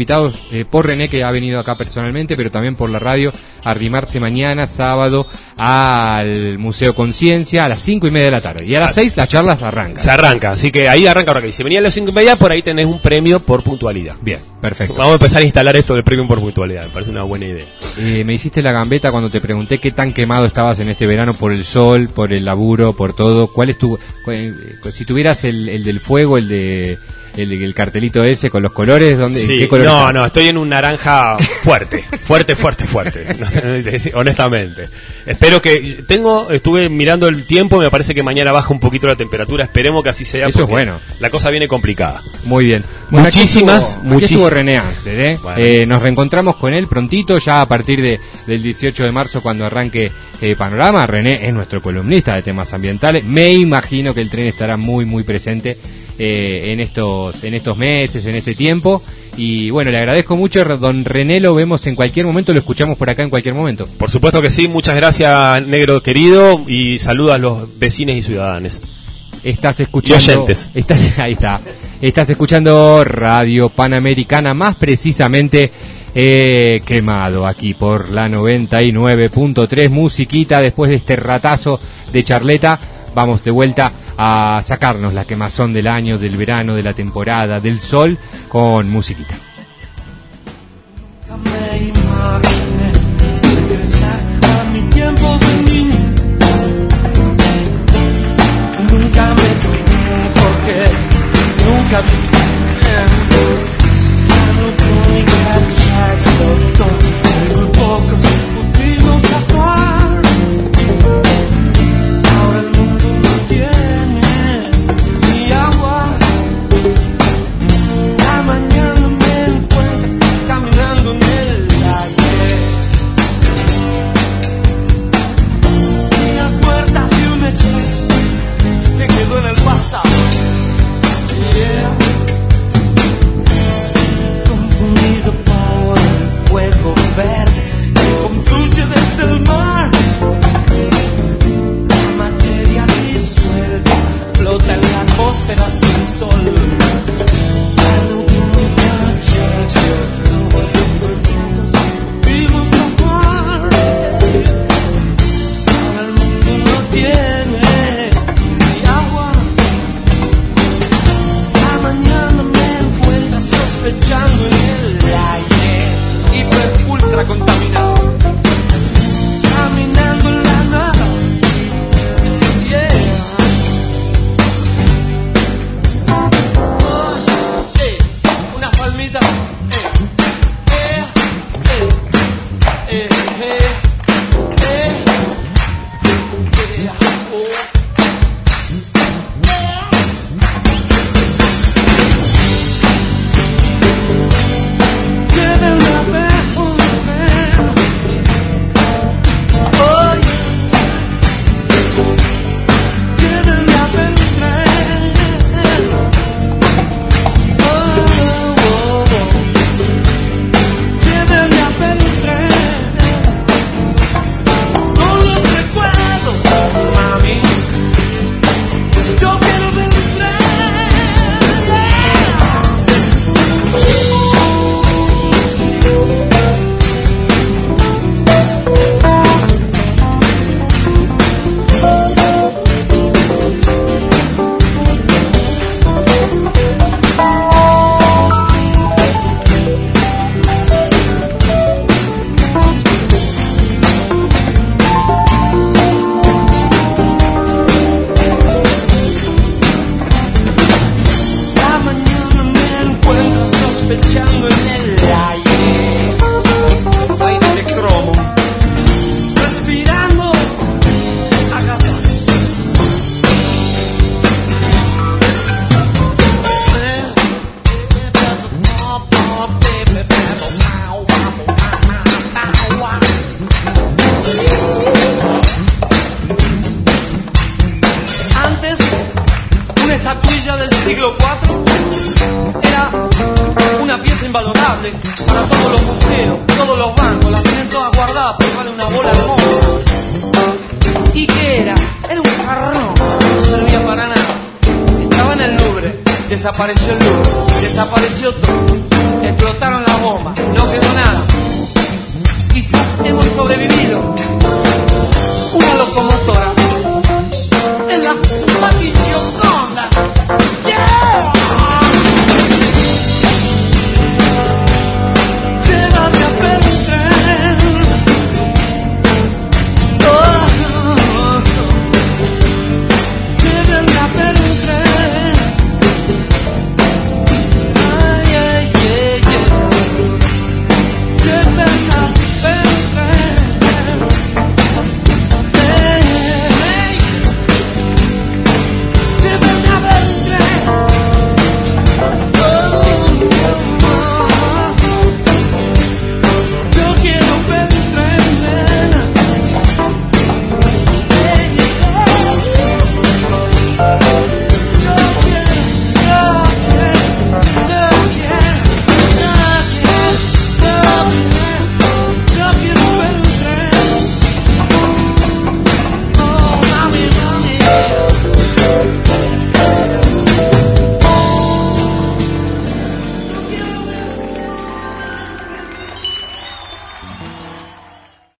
eh, por René, que ha venido acá personalmente, pero también por la radio, a arrimarse mañana, sábado, al Museo Conciencia, a las cinco y media de la tarde. Y a las seis las charlas arrancan. Se arranca, así que ahí arranca ahora que dice, venía a las cinco y media, por ahí tenés un premio por puntualidad. Bien, perfecto. Vamos a empezar a instalar esto del premio por puntualidad, me parece una buena idea. Eh, me hiciste la gambeta cuando te pregunté qué tan quemado estabas en este verano por el sol, por el laburo, por todo. ¿Cuál es tu... si tuvieras el, el del fuego, el de... El, el cartelito ese con los colores, ¿dónde, sí, ¿qué color no, estás? no, estoy en un naranja fuerte, fuerte, fuerte, fuerte, honestamente. Espero que, tengo, estuve mirando el tiempo, me parece que mañana baja un poquito la temperatura, esperemos que así sea. Eso es bueno. La cosa viene complicada. Muy bien. Bueno, muchísimas, aquí estuvo, aquí estuvo René Ansler, ¿eh? Bueno. Eh, nos reencontramos con él prontito, ya a partir de del dieciocho de marzo, cuando arranque eh, Panorama. René es nuestro columnista de temas ambientales. Me imagino que el tren estará muy, muy presente Eh, en estos en estos meses, en este tiempo, y bueno, le agradezco mucho, don René, lo vemos en cualquier momento, lo escuchamos por acá en cualquier momento. Por supuesto que sí, muchas gracias, negro querido, y saludos a los vecinos y ciudadanos. Estás escuchando, y oyentes. Estás, ahí está, estás escuchando Radio Panamericana, más precisamente eh, Quemado, aquí por la noventa y nueve punto tres, musiquita. Después de este ratazo de charleta, vamos de vuelta a sacarnos la quemazón del año, del verano, de la temporada, del sol, con musiquita. Me imaginé regresar a mi tiempo de niño. Nunca me expliqué por qué, nunca vi bien. Ya no pude cachar todo, muy pocos pudimos zafar. Ahora el mundo no tiene ni agua. La mañana me encuentro caminando en el aire. Días muertas y un expreso que quedó en el pasado. Yeah. Confundido por el fuego verde que confluye desde el mar. La materia disuelta flota en la atmósfera sin sol. Ya no puedo cacharlo, vimos la mar. Ahora el mundo no tiene ni agua. La mañana me encuentra sospechando en el aire, hiper ultra contaminado, caminando en la nada. Yeah. Oh, eh, una palmita. Eh, eh, eh, eh, eh, eh, eh, oh. Llévenme a ver un tren. Hoy llévenme a ver un tren. Oh, oh, oh. Llévenme a ver un tren. Con los recuerdos, mami. Yo quiero ver un La mañana me encuentro sospechando en el aire, aire de cromo, respirando a gatas. Antes, una estatuilla del siglo cuatro era una pieza invalorable para todos los museos, todos los bancos, las tienen todas guardadas porque vale una bola de moneda. ¿Y qué era? Era un jarrón, no servía para nada. Estaba en el Louvre, desapareció el Louvre, desapareció todo, explotaron las bomba, no quedó nada. Quizás hemos sobrevivido